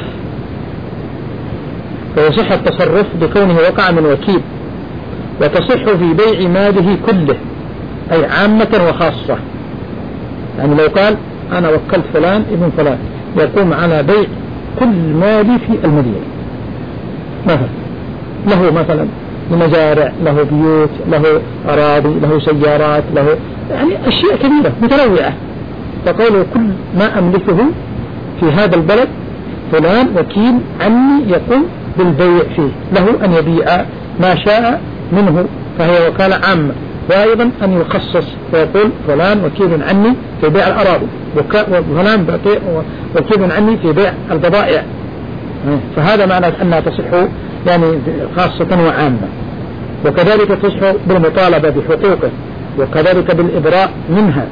فيصح التصرف بكونه وقع من وكيل. وتصح في بيع ماله كله، أي عامة وخاصة، يعني لو قال أنا وكلت فلان ابن فلان يقوم على بيع كل مالي في المدينة، مثلا له مثلا مزارع، له بيوت، له أراضي، له سيارات، له يعني أشياء كبيرة متنوعة، فقالوا كل ما أملكه في هذا البلد فلان وكيل عني يقوم بالبيع فيه، له أن يبيع ما شاء منه، فهي وكالة عامة. وأيضا أن يخصص فيقول فلان وكيل عني في بيع الأراضي، وفلان وكيل عني في بيع البضائع، فهذا معنى أنها تصح يعني خاصة وعامة. وكذلك تصح بالمطالبة بحقوقه، وكذلك بالإبراء منها،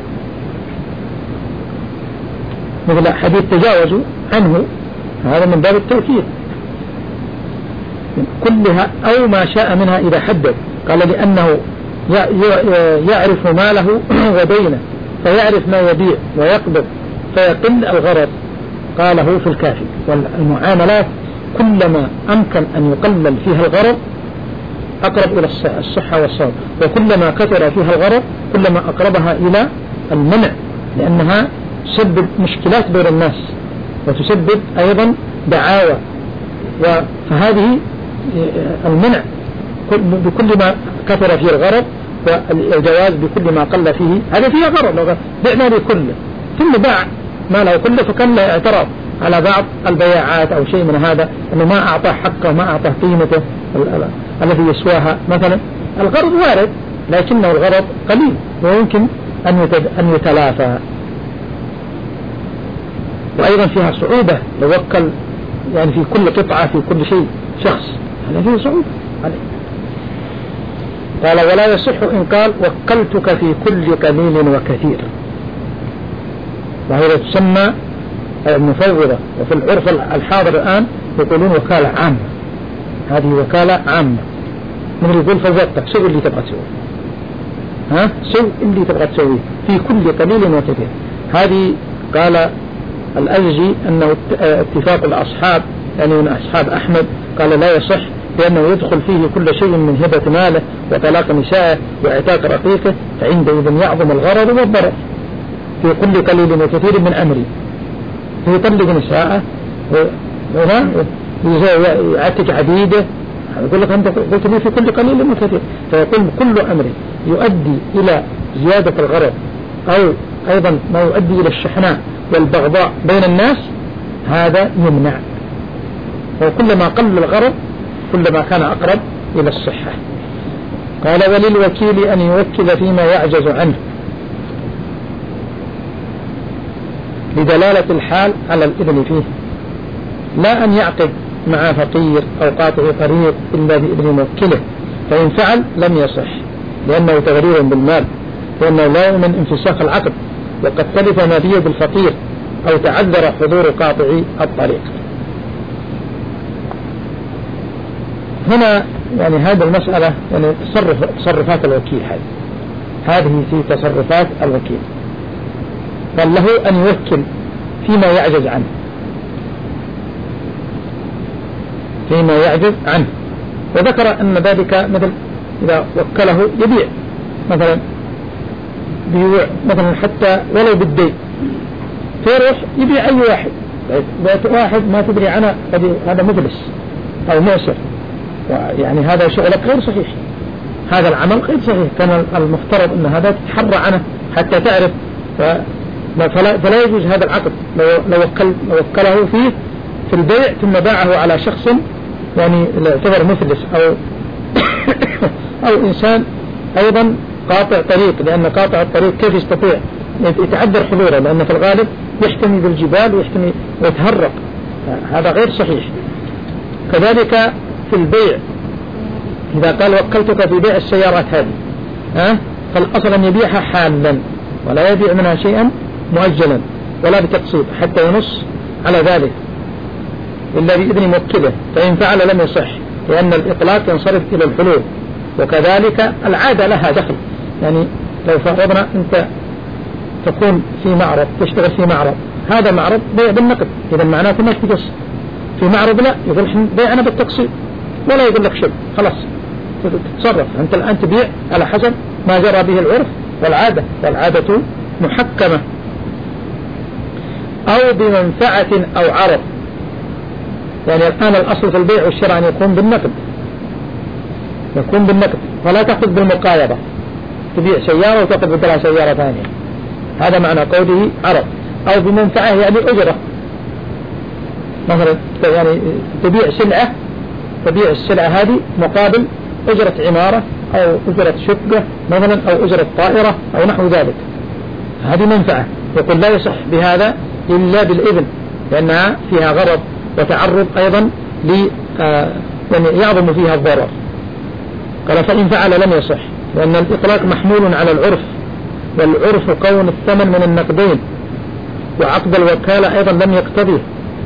مثل حديث تجاوزوا عنه، هذا من باب التوكيد كلها أو ما شاء منها إذا حدد. قال لأنه يعرف ماله ودينه، فيعرف ما يبيع ويقبض فيقل الغرض، قاله في الكافي. والمعاملات كلما أمكن أن يقلل فيها الغرض أقرب إلى الصحة والصواب، وكلما كثر فيها الغرض كلما أقربها إلى المنع، لأنها تسبب مشكلات بين الناس، وتسبب أيضا دعاوى فهذه المنع بكل ما كثر فيه الغرض، والجواز بكل ما قل فيه، هذا فيه غرض. لو بعنا بكله ثم باع ما له كله فكان له اعتراض على بعض البياعات أو شيء من هذا، أنه ما أعطاه حقه وما أعطاه قيمته التي يسواها مثلا. الغرض وارد لكنه الغرض قليل ويمكن أن يتلافى. وأيضا فيها صعوبة، لو وكل يعني في كل قطعة في كل شيء شخص، هذا فيه صعوبة عليه. قال ولا يصح إن قال وكلتك في كل قليل وكثير، وهي تسمى المفوضة، وفي العرف الحاضر الآن يقولون وكالة عامة. هذه وكالة عامة، من يقول فوضتك سوي اللي تبغى تسويه، ها سوي اللي تبغى تسويه في كل قليل وكثير. هذه قال الأزجي أنه اتفاق الأصحاب، يعني من أصحاب أحمد، قال لا يصح لأنه يدخل فيه كل شيء من هبة ماله وطلاق نسائه وإعتاق رقيقه، فعندئذ يعظم الغرض والضرر في كل قليل وكثير من أمري. يطلق نساءه ويعتق عبيده، يقول لك أنت قلت لي في كل قليل وكثير، فيقول كل أمر يؤدي إلى زيادة الغرض أو أيضا ما يؤدي إلى الشحناء والبغضاء بين الناس هذا يمنع. وكلما قل الغرض كلما كان أقرب إلى الصحة. قال وللوكيل أن يوكل فيما يعجز عنه لدلالة الحال على الإذن فيه، لا أن يعقد مع فقير أو قاطع طريق إلا بإذن موكله، فإن فعل لم يصح لأنه تغرير بالمال، لأنه لا يؤمن انفساخ العقد وقد تلف ما بيد الفقير أو تعذر حضور قاطع الطريق. هنا يعني هذه المسألة يعني تصرف تصرفات الوكيل، هذه هذه في تصرفات الوكيل، قال له أن يوكل فيما يعجز عنه، فيما يعجز عنه. وذكر أن ذلك مثل إذا وكله يبيع مثلا، بيوع مثلا حتى ولو بالدين، فيروح يبيع أي واحد، واحد ما تدري عنه هذا مفلس أو مؤسر، يعني هذا شغلك غير صحيح، هذا العمل غير صحيح، كان المفترض أن هذا تتحرى عنه حتى تعرف، فلا, فلا يجوز هذا العقد. لو, لو, وكل لو وكله فيه في البيع ثم باعه على شخص يعني يعتبر مفلس أو أو إنسان أيضا قاطع طريق، لأن قاطع الطريق كيف يستطيع يتعذر حضوره، لأن في الغالب يحتمي بالجبال ويحتمي ويتهرق، هذا غير صحيح. كذلك في البيع إذا قال وكلتك في بيع السيارات هذه، ها فالأصل أن يبيعها حالا ولا يبيع منها شيئا مؤجلا ولا بتقسيط حتى ينص على ذلك إلا بإذن موكله، فإن فعل لم يصح لأن الإطلاق ينصرف إلى الحلول. وكذلك العادة لها دخل، يعني لو فرضنا أنت تكون في معرض، تشتغل في معرض، هذا معرض بيع بالنقد، إذا معناه أنك تقسط. في معرض لا، يقول بيعنا بالتقسيط ولا يقول لك شيء، خلاص تتصرف أنت الآن تبيع على حسب ما جرى به العرف والعادة، والعادة محكمة. أو بمنفعة أو عرض، يعني الآن الأصل في البيع والشراء أن يكون بالنقد، يكون بالنقد، فلا تأخذ بالمقايضة، تبيع سيارة وتأخذ بدلها سيارة ثانية، هذا معنى قوله عرض. أو بمنفعة يعني أجرة، مثلا يعني تبيع سلعة، تبيع السلعة هذه مقابل أجرة عمارة أو أجرة شقة مثلا أو أجرة طائرة أو نحو ذلك، هذه منفعة، يقول لا يصح بهذا إلا بالإذن لأنها فيها غرض وتعرض أيضا ل يعني يعظم فيها الضرر. قال فإن فعل لم يصح لأن الإطلاق محمول على العرف، والعرف كون الثمن من النقدين، وعقد الوكالة أيضا لم يقتضيه،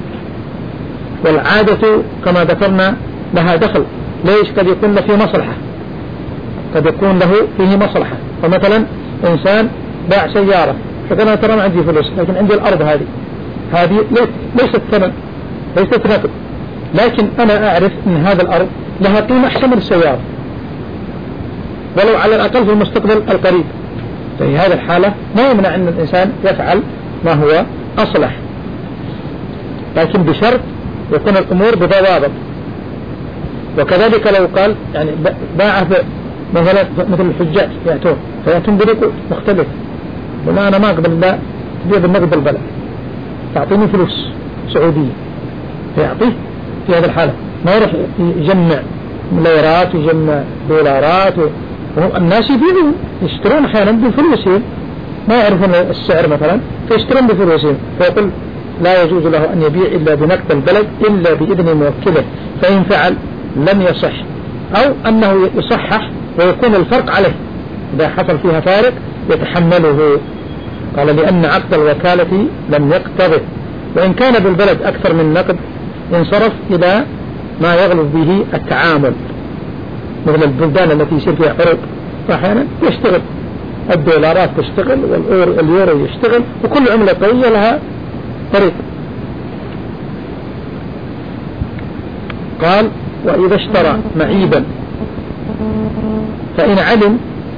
والعادة كما ذكرنا لها دخل، ليش؟ قد يكون له فيه مصلحة، قد يكون له فيه مصلحة. فمثلا إنسان باع سيارة فقال أنا ترى ما عندي فلوس لكن عندي الأرض هذه، هذه ليست ثمن، ليست نقد، لكن أنا أعرف أن هذا الأرض لها قيمة أحسن من السيارة ولو على الأقل في المستقبل القريب، في هذه الحالة ما يمنع أن الإنسان يفعل ما هو أصلح، لكن بشرط يكون الأمور بضوابط. وكذلك لو قال يعني باع مثلا مثل الحجاج يأتون فيأتون بريق مختلف، وما أنا ما أقبل لا تبيع بالنقد بالبلد، تعطيني فلوس سعودية فيعطيه في هذه الحالة، ما يروح يجمع مليارات ويجمع دولارات، والناس يبيعون يشترون أحيانا بفلوسهم، ما يعرفون السعر مثلا فيشترون بفلوسهم، فيقول لا يجوز له أن يبيع إلا بنقد البلد إلا بإذن موكله، فإن فعل لم يصح، أو أنه يصحح ويكون الفرق عليه إذا حصل فيها فارق يتحمله. قال لأن عقد الوكالة لم يقتضي، وإن كان بالبلد أكثر من نقد انصرف إلى ما يغلب به التعامل، مثل البلدان التي يصير فيها حروب فأحيانا يشتغل الدولارات تشتغل واليورو يشتغل، وكل عملة قوية لها طريق. قال وإذا اشترى معيبا فإن علم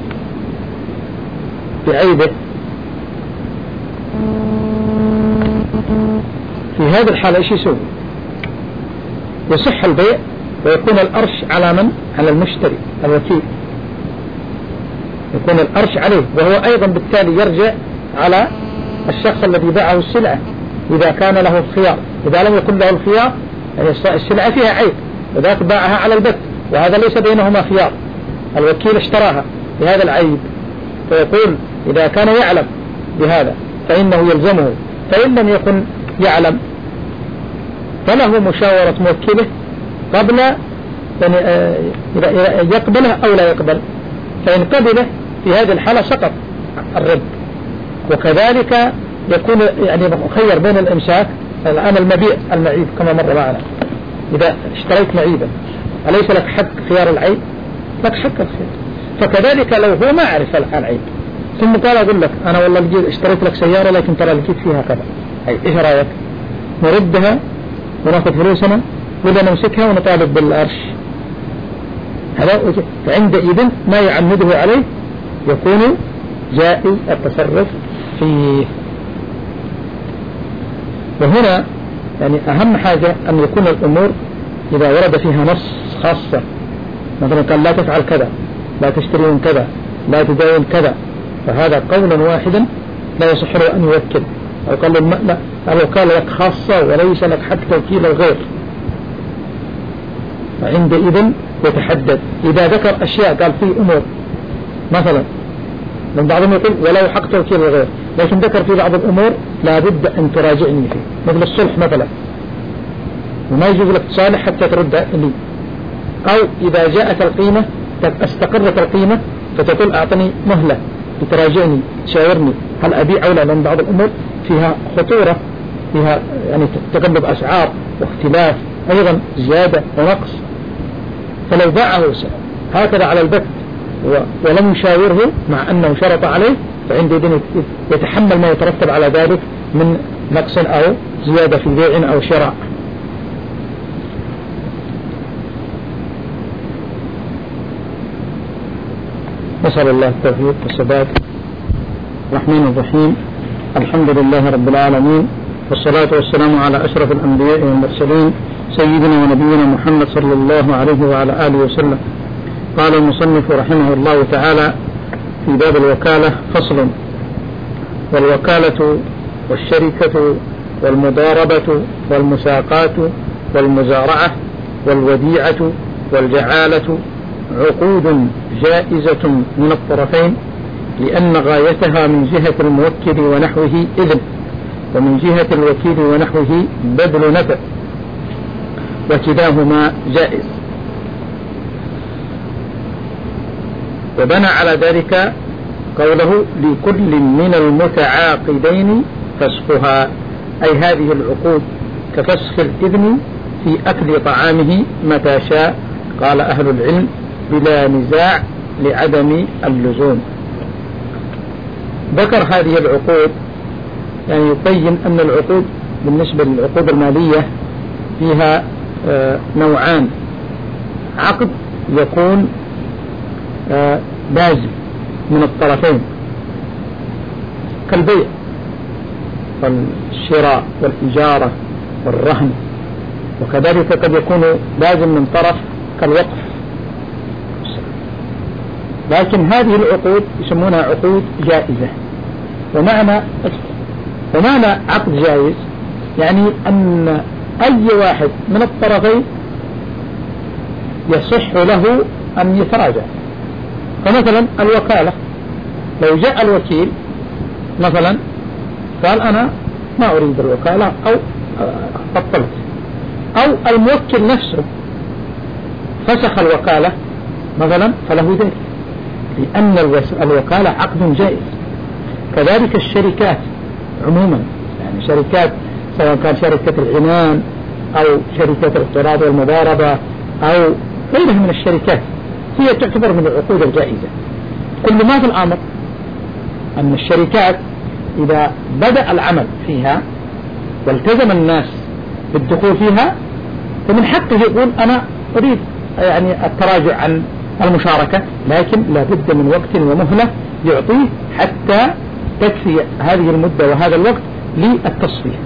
بعيبه في هذه الحالة ايش يسوي؟ يصح البيع ويكون الأرش على من؟ على المشتري الوكيل، يكون الأرش عليه، وهو أيضا بالتالي يرجع على الشخص الذي باعه السلعة إذا كان له الخيار. إذا لم يكن له الخيار يعني السلعة فيها عيب وذاك باعها على البت وهذا ليس بينهما خيار، الوكيل اشتراها بهذا العيب، فيقول إذا كان يعلم بهذا فإنه يلزمه، فإن لم يكن يعلم فله مشاورة موكله قبل يعني يقبله أو لا يقبل، فإن قبله في هذه الحالة سقط الرب. وكذلك يكون يعني مخير بين الإمساك. الآن المبيع المعيب كما مر معنا، إذا اشتريت معيبا أليس لك حق خيار العيب؟ لك حق الخيار. فكذلك لو هو ما عرف العيب ثم قال أقول لك أنا والله اشتريت لك سيارة لكن ترى لقيت فيها كذا، إيش رأيك؟ نردها وناخذ فلوسنا ولا نمسكها ونطالب بالأرش؟ هذا فعندئذ ما يعمده عليه يكون جائز التصرف فيه. وهنا يعني أهم حاجة أن يكون الأمور إذا ورد فيها نص خاصة، مثلا قال لا تفعل كذا، لا تشتري كذا، لا تداين كذا، فهذا قولا واحدا لا يصح له أن يوكل، أو قال له لا الوكالة لك خاصة وليس لك حق توكيل الغير، فعندئذ يتحدد. إذا ذكر أشياء قال في أمور مثلا من بعضهم يقول ولا حق توكيل الغير، لكن ذكر في بعض الأمور لا بد أن تراجعني فيه، مثل الصلح مثلا وما يجوز لك تصالح حتى ترد لي، أو إذا جاءت القيمة استقرت القيمة فتقول أعطني مهلة لتراجعني تشاورني هل أبيع أو لا، لأن بعض الأمور فيها خطورة، فيها يعني تقلب أسعار واختلاف أيضا زيادة ونقص، فلو باعه هكذا على البت ولم يشاوره مع أنه شرط عليه فعندئذ يتحمل ما يترتب على ذلك من نقص أو زيادة في بيع أو شراء. نسأل الله التوفيق والسداد. الرحمن الرحيم، الحمد لله رب العالمين، والصلاة والسلام على أشرف الأنبياء والمرسلين سيدنا ونبينا محمد صلى الله عليه وعلى آله وسلم. قال المصنف رحمه الله تعالى في باب الوكالة: فصل. والوكالة والشركة والمضاربة والمساقات والمزارعة والوديعة والجعالة عقود جائزة من الطرفين، لأن غايتها من جهة الموكل ونحوه إذن، ومن جهة الوكيل ونحوه بذل نفع، وكلاهما جائز. وبنى على ذلك قوله: لكل من المتعاقدين فسخها، أي هذه العقود كفسخ الإذن في أكل طعامه متى شاء. قال أهل العلم: بلا نزاع لعدم اللزوم. ذكر هذه العقود يعني يبين أن العقود بالنسبة للعقود المالية فيها نوعان: عقد يكون لازم من الطرفين كالبيع والشراء والإجارة والرهن، وكذلك قد يكون لازم من طرف كالوقف. لكن هذه العقود يسمونها عقود جائزة. ومعنى ومعنى عقد جائز يعني أن أي واحد من الطرفين يصح له أن يتراجع. فمثلا الوكالة، لو جاء الوكيل مثلا قال أنا ما أريد الوكالة أو بطلت، أو الموكل نفسه فسخ الوكالة مثلا، فله ذلك، لأن الوكالة عقد جائز. كذلك الشركات عموما، يعني شركات سواء كان شركة العنان أو شركة الاقتراض والمضاربة أو غيرها من الشركات، هي تعتبر من العقود الجائزة. كل ما في الأمر أن الشركات إذا بدأ العمل فيها والتزم الناس بالدخول فيها فمن حقه يقول أنا أريد يعني التراجع عن المشاركة، لكن لا بد من وقت ومهلة يعطيه حتى تكفي هذه المدة وهذا الوقت للتصفية.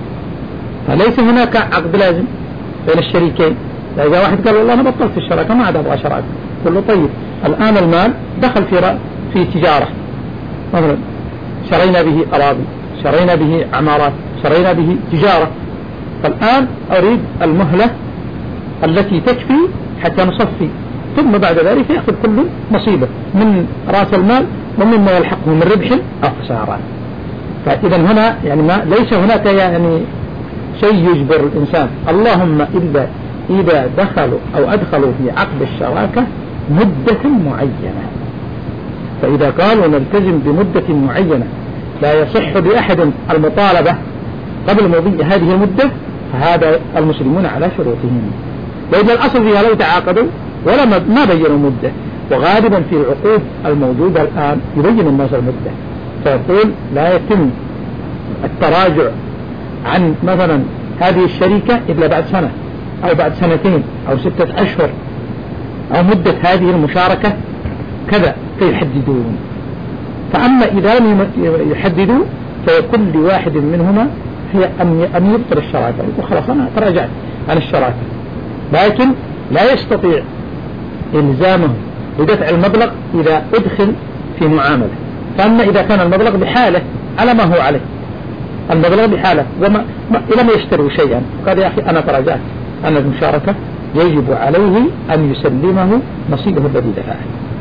فليس هناك عقد لازم بين الشريكين. إذا واحد قال والله أنا بطلت الشراكة ما عاد أبغى شراكة، قل له طيب الآن المال دخل في في تجارة، مثلا شرينا به أراضي، شرينا به عمارات، شرينا به تجارة، فالآن أريد المهلة التي تكفي حتى نصفي، ثم بعد ذلك يأخذ كل نصيبه من رأس المال ومما يلحقه من ربح أو خسارة. فإذا هنا يعني ما ليس هناك يعني شيء يجبر الإنسان، اللهم إلا إذا دخلوا أو أدخلوا في عقد الشراكة مدة معينة. فإذا قالوا نلتزم بمدة معينة لا يصح بأحد المطالبة قبل مضي هذه المدة، فهذا المسلمون على شروطهم. وإذا الأصل فيها لو تعاقدوا ولا ما بينوا مدة، وغالبا في العقود الموجودة الآن يبين الناس المدة، فيقول لا يتم التراجع عن مثلا هذه الشركة إلا بعد سنة أو بعد سنتين أو ستة أشهر، أو مدة هذه المشاركة كذا فيحددون. فأما إذا لم يحددوا فيكون لواحد منهما هي أن يبطل الشراكة، يقول خلاص أنا تراجعت عن الشراكة، لكن لا يستطيع إلزامه بدفع المبلغ إذا أدخل في معاملة. فأما إذا كان المبلغ بحاله على ما هو عليه، المبلغ بحاله وما إلى ما يشتروا شيئا، قال يا أخي أنا تراجعت عن المشاركة، يجب عليه أن يسلمه نصيبه الذي دفعه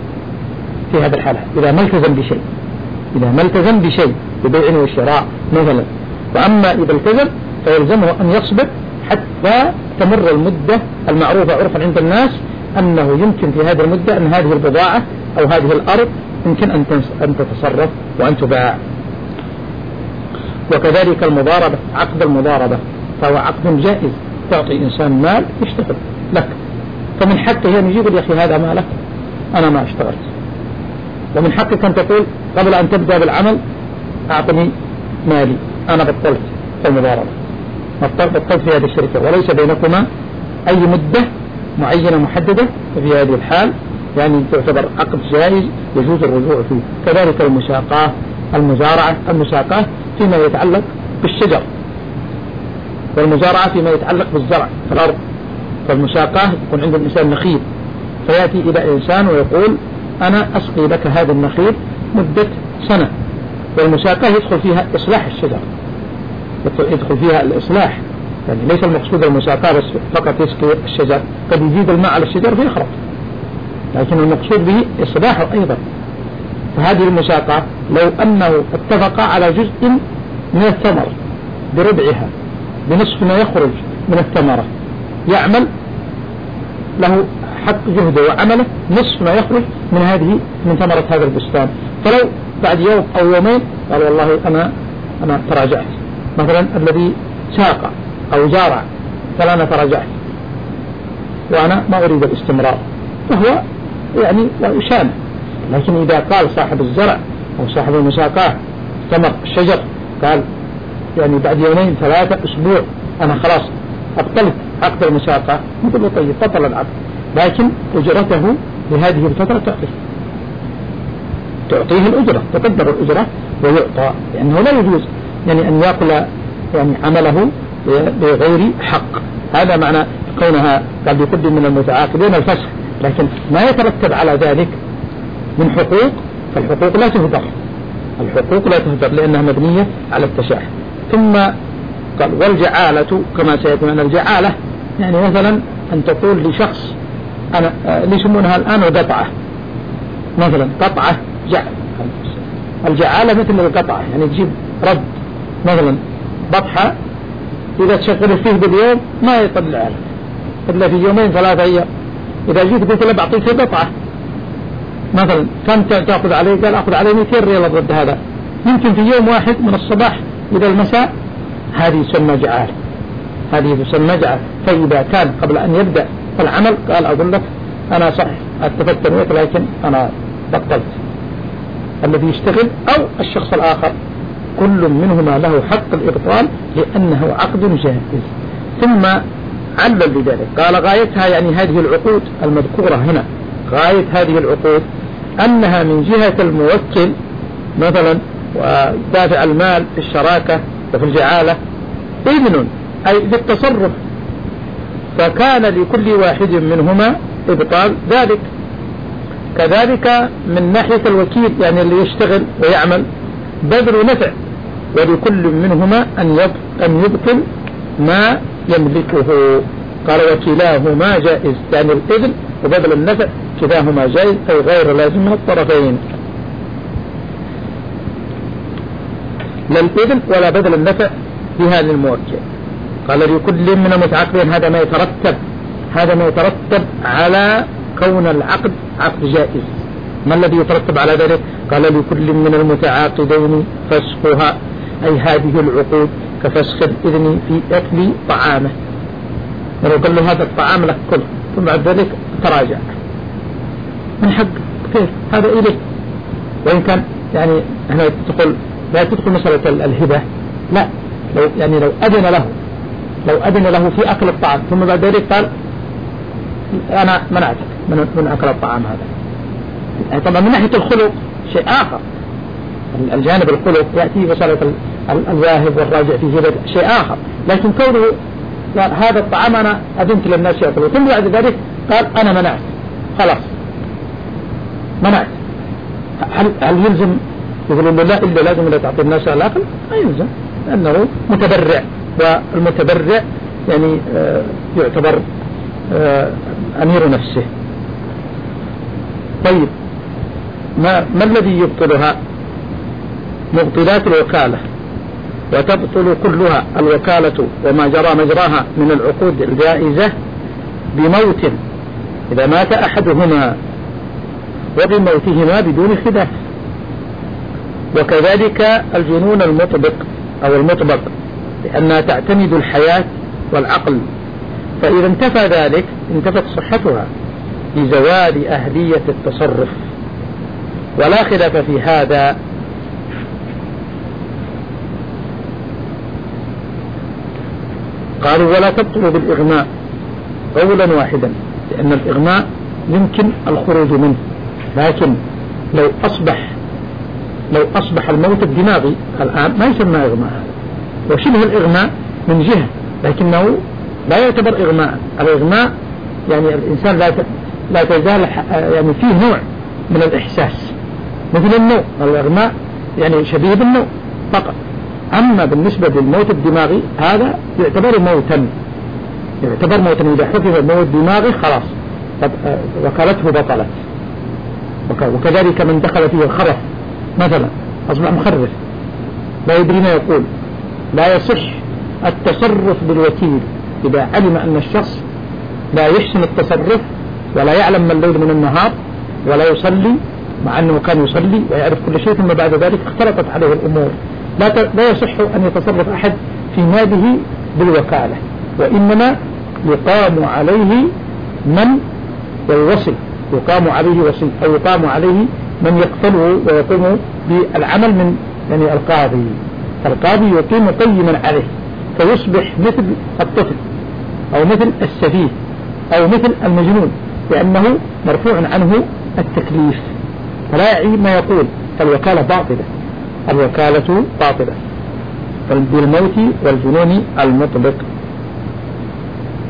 في هذا الحالة إذا ما التزم بشيء، إذا ما التزم بشيء ببيع وشراء مثلا. وأما إذا التزم فيلزمه أن يصبر حتى تمر المدة المعروفة عرفا عند الناس أنه يمكن في هذه المدة أن هذه البضاعة أو هذه الأرض يمكن أن تتصرف وأن تباع. وكذلك المضاربة، عقد المضاربة فهو عقد جائز، تعطي إنسان مال يشتغل لك، فمن حقه أن يجيب يا أخي هذا مالك أنا ما اشتغلت، ومن حقك أن تقول قبل أن تبدأ بالعمل أعطني مالي أنا بطلت في المضاربة، بطلت في هذه الشركة، وليس بينكما أي مدة معينة محددة. في هذه الحال يعني تعتبر عقد جائز يجوز الرجوع فيه. كذلك المساقاة، المزارعة، المساقاة فيما يتعلق بالشجر، والمزارعة فيما يتعلق بالزرع في الأرض. فالمساقاة يكون عند الإنسان نخيل، فيأتي إلى إنسان ويقول أنا أسقي لك هذا النخيل مدة سنة، والمساقاة يدخل فيها إصلاح الشجر، يدخل فيها الإصلاح، يعني ليس المقصود المساقاة بس فقط يسقي الشجر، قد يزيد الماء على الشجر فيخرق، لكن المقصود به إصلاحه أيضا. فهذه المساقاة لو أنه اتفق على جزء من الثمر بربعها بنصف ما يخرج من الثمرة، يعمل له حق جهده وعمله نصف ما يخرج من هذه من ثمرة هذا البستان. فلو بعد يوم أو يومين قال والله أنا أنا تراجعت، مثلا الذي ساق أو زارع قال أنا تراجعت وأنا ما أريد الاستمرار، فهو يعني يشان. لكن إذا قال صاحب الزرع أو صاحب المساقاة ثمر الشجر قال يعني بعد يومين ثلاثة أسبوع أنا خلاص أبطلت عقد المساقاة، نقول له طيب بطل العقد، لكن أجرته لهذه الفترة تعطيه تعطيه الأجرة، تقدر الأجرة ويعطى، لأنه لا يجوز يعني أن يأكل يعني عمله بغير حق. هذا معنى كونها قد يقدم من المتعاقدين الفسخ، لكن ما يترتب على ذلك من حقوق، فالحقوق لا تهدر، الحقوق لا تهدر لأنها مبنية على التشاح. ثم قال والجعالة كما سيأتي أن الجعالة يعني مثلا أن تقول لشخص أنا يسمونها الآن قطعة، مثلا قطعة جعل، الجعالة مثل القطعة يعني تجيب رد مثلا بطحة إذا تشغل فيه باليوم ما يطلع لك إلا في يومين ثلاثة أيام، إذا جيت قلت له بعطيك بطعة مثلا كم تأخذ عليه؟ قال أخذ عليه مئتين ريال الرد هذا، يمكن في يوم واحد من الصباح إلى المساء، هذه تسمى جعالة، هذه تسمى جعالة. فإذا كان قبل أن يبدأ العمل قال أقول لك أنا صح اتفقت معك لكن أنا بطلت، الذي يشتغل أو الشخص الآخر كل منهما له حق الإبطال لأنه عقد جائز. ثم علل بذلك قال غايتها يعني هذه العقود المذكورة هنا، غاية هذه العقود أنها من جهة الموكل مثلا ودافع المال في الشراكة وفي الجعالة إذن أي للتصرف، فكان لكل واحد منهما إبطال ذلك. كذلك من ناحية الوكيل يعني اللي يشتغل ويعمل بذل نفع، ولكل منهما أن يبطل ما يملكه. قال وكلاهما جائز، يعني الإذن وبذل النفع كلاهما جائز أي غير لازم من الطرفين، لا الإذن ولا بذل النفع بها للموكل. قال لكل من المتعاقدين، هذا ما يترتب هذا ما يترتب على كون العقد عقد جائز. ما الذي يترتب على ذلك؟ قال لكل من المتعاقدين فسخها، أي هذه العقود كفسخ الإذن في أكل طعامه، ولو قال له هذا الطعام لك كله ثم بعد ذلك تراجع من حق كيف هذا إليه، وإن كان يعني هنا تدخل لا تدخل مسألة الهبة، لا لو يعني لو أذن له لو أذن له في أكل الطعام ثم بعد ذلك قال أنا منعتك من, من أكل الطعام هذا، طبعا من ناحية الخلق شيء آخر، الجانب الخلق يأتي مسألة الواهب والراجع في هبة شيء آخر، لكن كونه هذا الطعام أنا أذنت للناس يأكلوا ثم بعد ذلك قال أنا منعت خلاص منعت، هل, هل يلزم يقولون لا إلا لازم لا تعطي الناس الأكل؟ ما يلزم، لأنه متبرع، والمتبرع يعني آه يعتبر آه أمير نفسه. طيب ما, ما الذي يبطلها؟ مبطلات الوكالة، وتبطل كلها الوكالة وما جرى مجراها من العقود الجائزة بموت إذا مات أحدهما وبموتهما بدون خلاف، وكذلك الجنون المطبق أو المطبق لأنها تعتمد الحياة والعقل، فإذا انتفى ذلك انتفت صحتها لزوال أهلية التصرف، ولا خلاف في هذا. قالوا ولا تبطل بالإغماء قولا واحدا، لأن الإغماء يمكن الخروج منه، لكن لو أصبح لو أصبح الموت الدماغي الآن ما يسمى إغماء، وشبه الإغماء من جهة لكنه لا يعتبر إغماء. الإغماء يعني الإنسان لا لا تزال يعني فيه نوع من الإحساس مثل النوم، الإغماء يعني شبيه بالنوم فقط. أما بالنسبة للموت الدماغي هذا يعتبر موتا، يعتبر موتا إذا حفظ الموت الدماغي خلاص وكالته بطلت. وكذلك من دخل فيه الخرف مثلا أصبح مخرف لا يدري ما يقول، لا يصح التصرف بالوكيل إذا علم أن الشخص لا يحسن التصرف ولا يعلم ما الليل من النهار ولا يصلي مع أنه كان يصلي ويعرف كل شيء، ثم بعد ذلك اختلطت عليه الأمور. لا لا يصح أن يتصرف أحد في ماله بالوكالة، وإنما يقام عليه من يوصي، يقام عليه وصي أو يقام عليه من يقتله ويقوم بالعمل من يعني القاضي، فالقاضي يقيم قيما عليه فيصبح مثل الطفل أو مثل السفيه أو مثل المجنون، لأنه مرفوع عنه التكليف فلا يعي ما يقول، فالوكالة باطلة، الوكالة باطلة بالموت والجنون المطبق.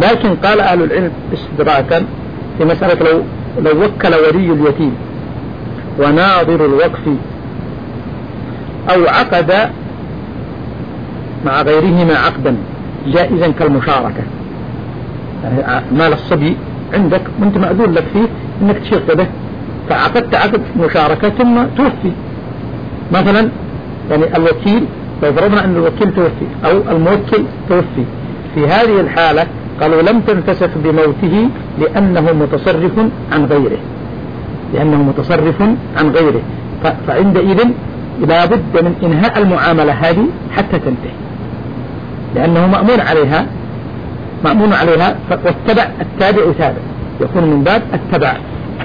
لكن قال أهل العلم استدراكا في مسألة لو, لو وكل ولي اليتيم وناظر الوقف أو عقد مع غيرهما عقدا جائزا كالمشاركة، يعني مال الصبي عندك وانت مأذون لك فيه انك تشيك به، فعقدت عقد مشاركة ثم توفي مثلا، يعني الوكيل لو فرضنا ان الوكيل توفي او الموكل توفي، في هذه الحالة قالوا لم تنتسخ بموته لأنه متصرف عن غيره، لأنه متصرف عن غيره، فعندئذ لا بد من إنهاء المعاملة هذه حتى تنتهي، لأنه مأمون عليها مأمون عليها والتبع التابع تابع، يكون من باب التبع.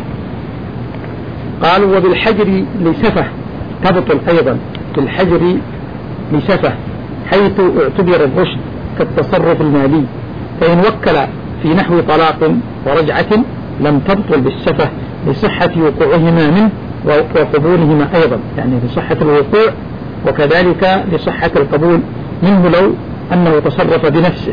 قالوا وبالحجر لسفه تبطل أيضا، بالحجر لسفه حيث اعتبر الرشد كالتصرف المالي، فإن وكل في نحو طلاق ورجعة لم تبطل بالسفه لصحة وقوعهما منه وقبولهما أيضا، يعني لصحة الوقوع وكذلك لصحة القبول منه لو أنه تصرف بنفسه.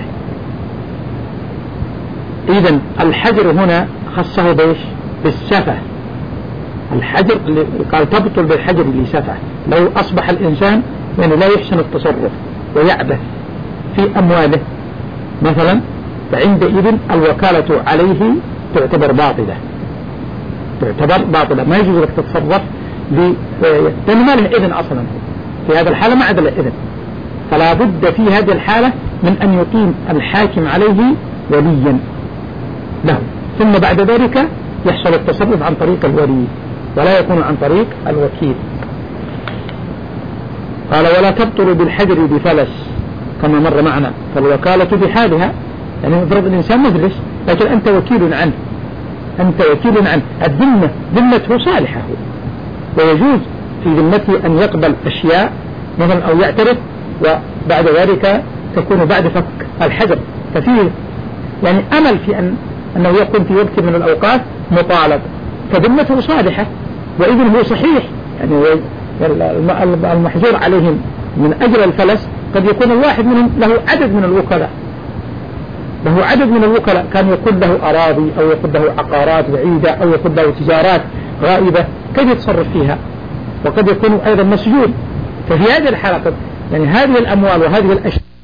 إذن الحجر هنا خصه بيش بالسفه، الحجر قال تبطل بالحجر لسفه، لو أصبح الإنسان يعني لا يحسن التصرف ويعبث في أمواله مثلا، فعندئذ الوكالة عليه تعتبر باطلة، تعتبر باطلة، ما يجوز لك تتصرف لأنه ما له إذن أصلا، في هذا الحالة ما عاد له إذن، فلا بد في هذه الحالة من أن يقيم الحاكم عليه وليا له، ثم بعد ذلك يحصل التصرف عن طريق الولي ولا يكون عن طريق الوكيل. قال ولا تبطل بالحجر بفلس كما مر معنا، فالوكالة بحالها، يعني مفرد الإنسان مفلس لكن أنت وكيل عنه، أنت وكيل عنه، الذمة ذمته صالحة، ويجوز في ذمته أن يقبل أشياء مثلا أو يعترف وبعد ذلك تكون بعد فك الحجر، ففيه يعني أمل في أن أنه يكون في وقت من الأوقات مطالب، فذمته صالحة وإذن هو صحيح، يعني المحجور عليهم من أجل الفلس قد يكون الواحد منهم له عدد من الوكلاء، له عدد من الوكلاء، كان يكون له أراضي أو يكون له عقارات بعيدة أو يكون له تجارات غائبة كيف يتصرف فيها، وقد يكون أيضا مسجون، ففي هذه الحالة يعني هذه الأموال وهذه الأشياء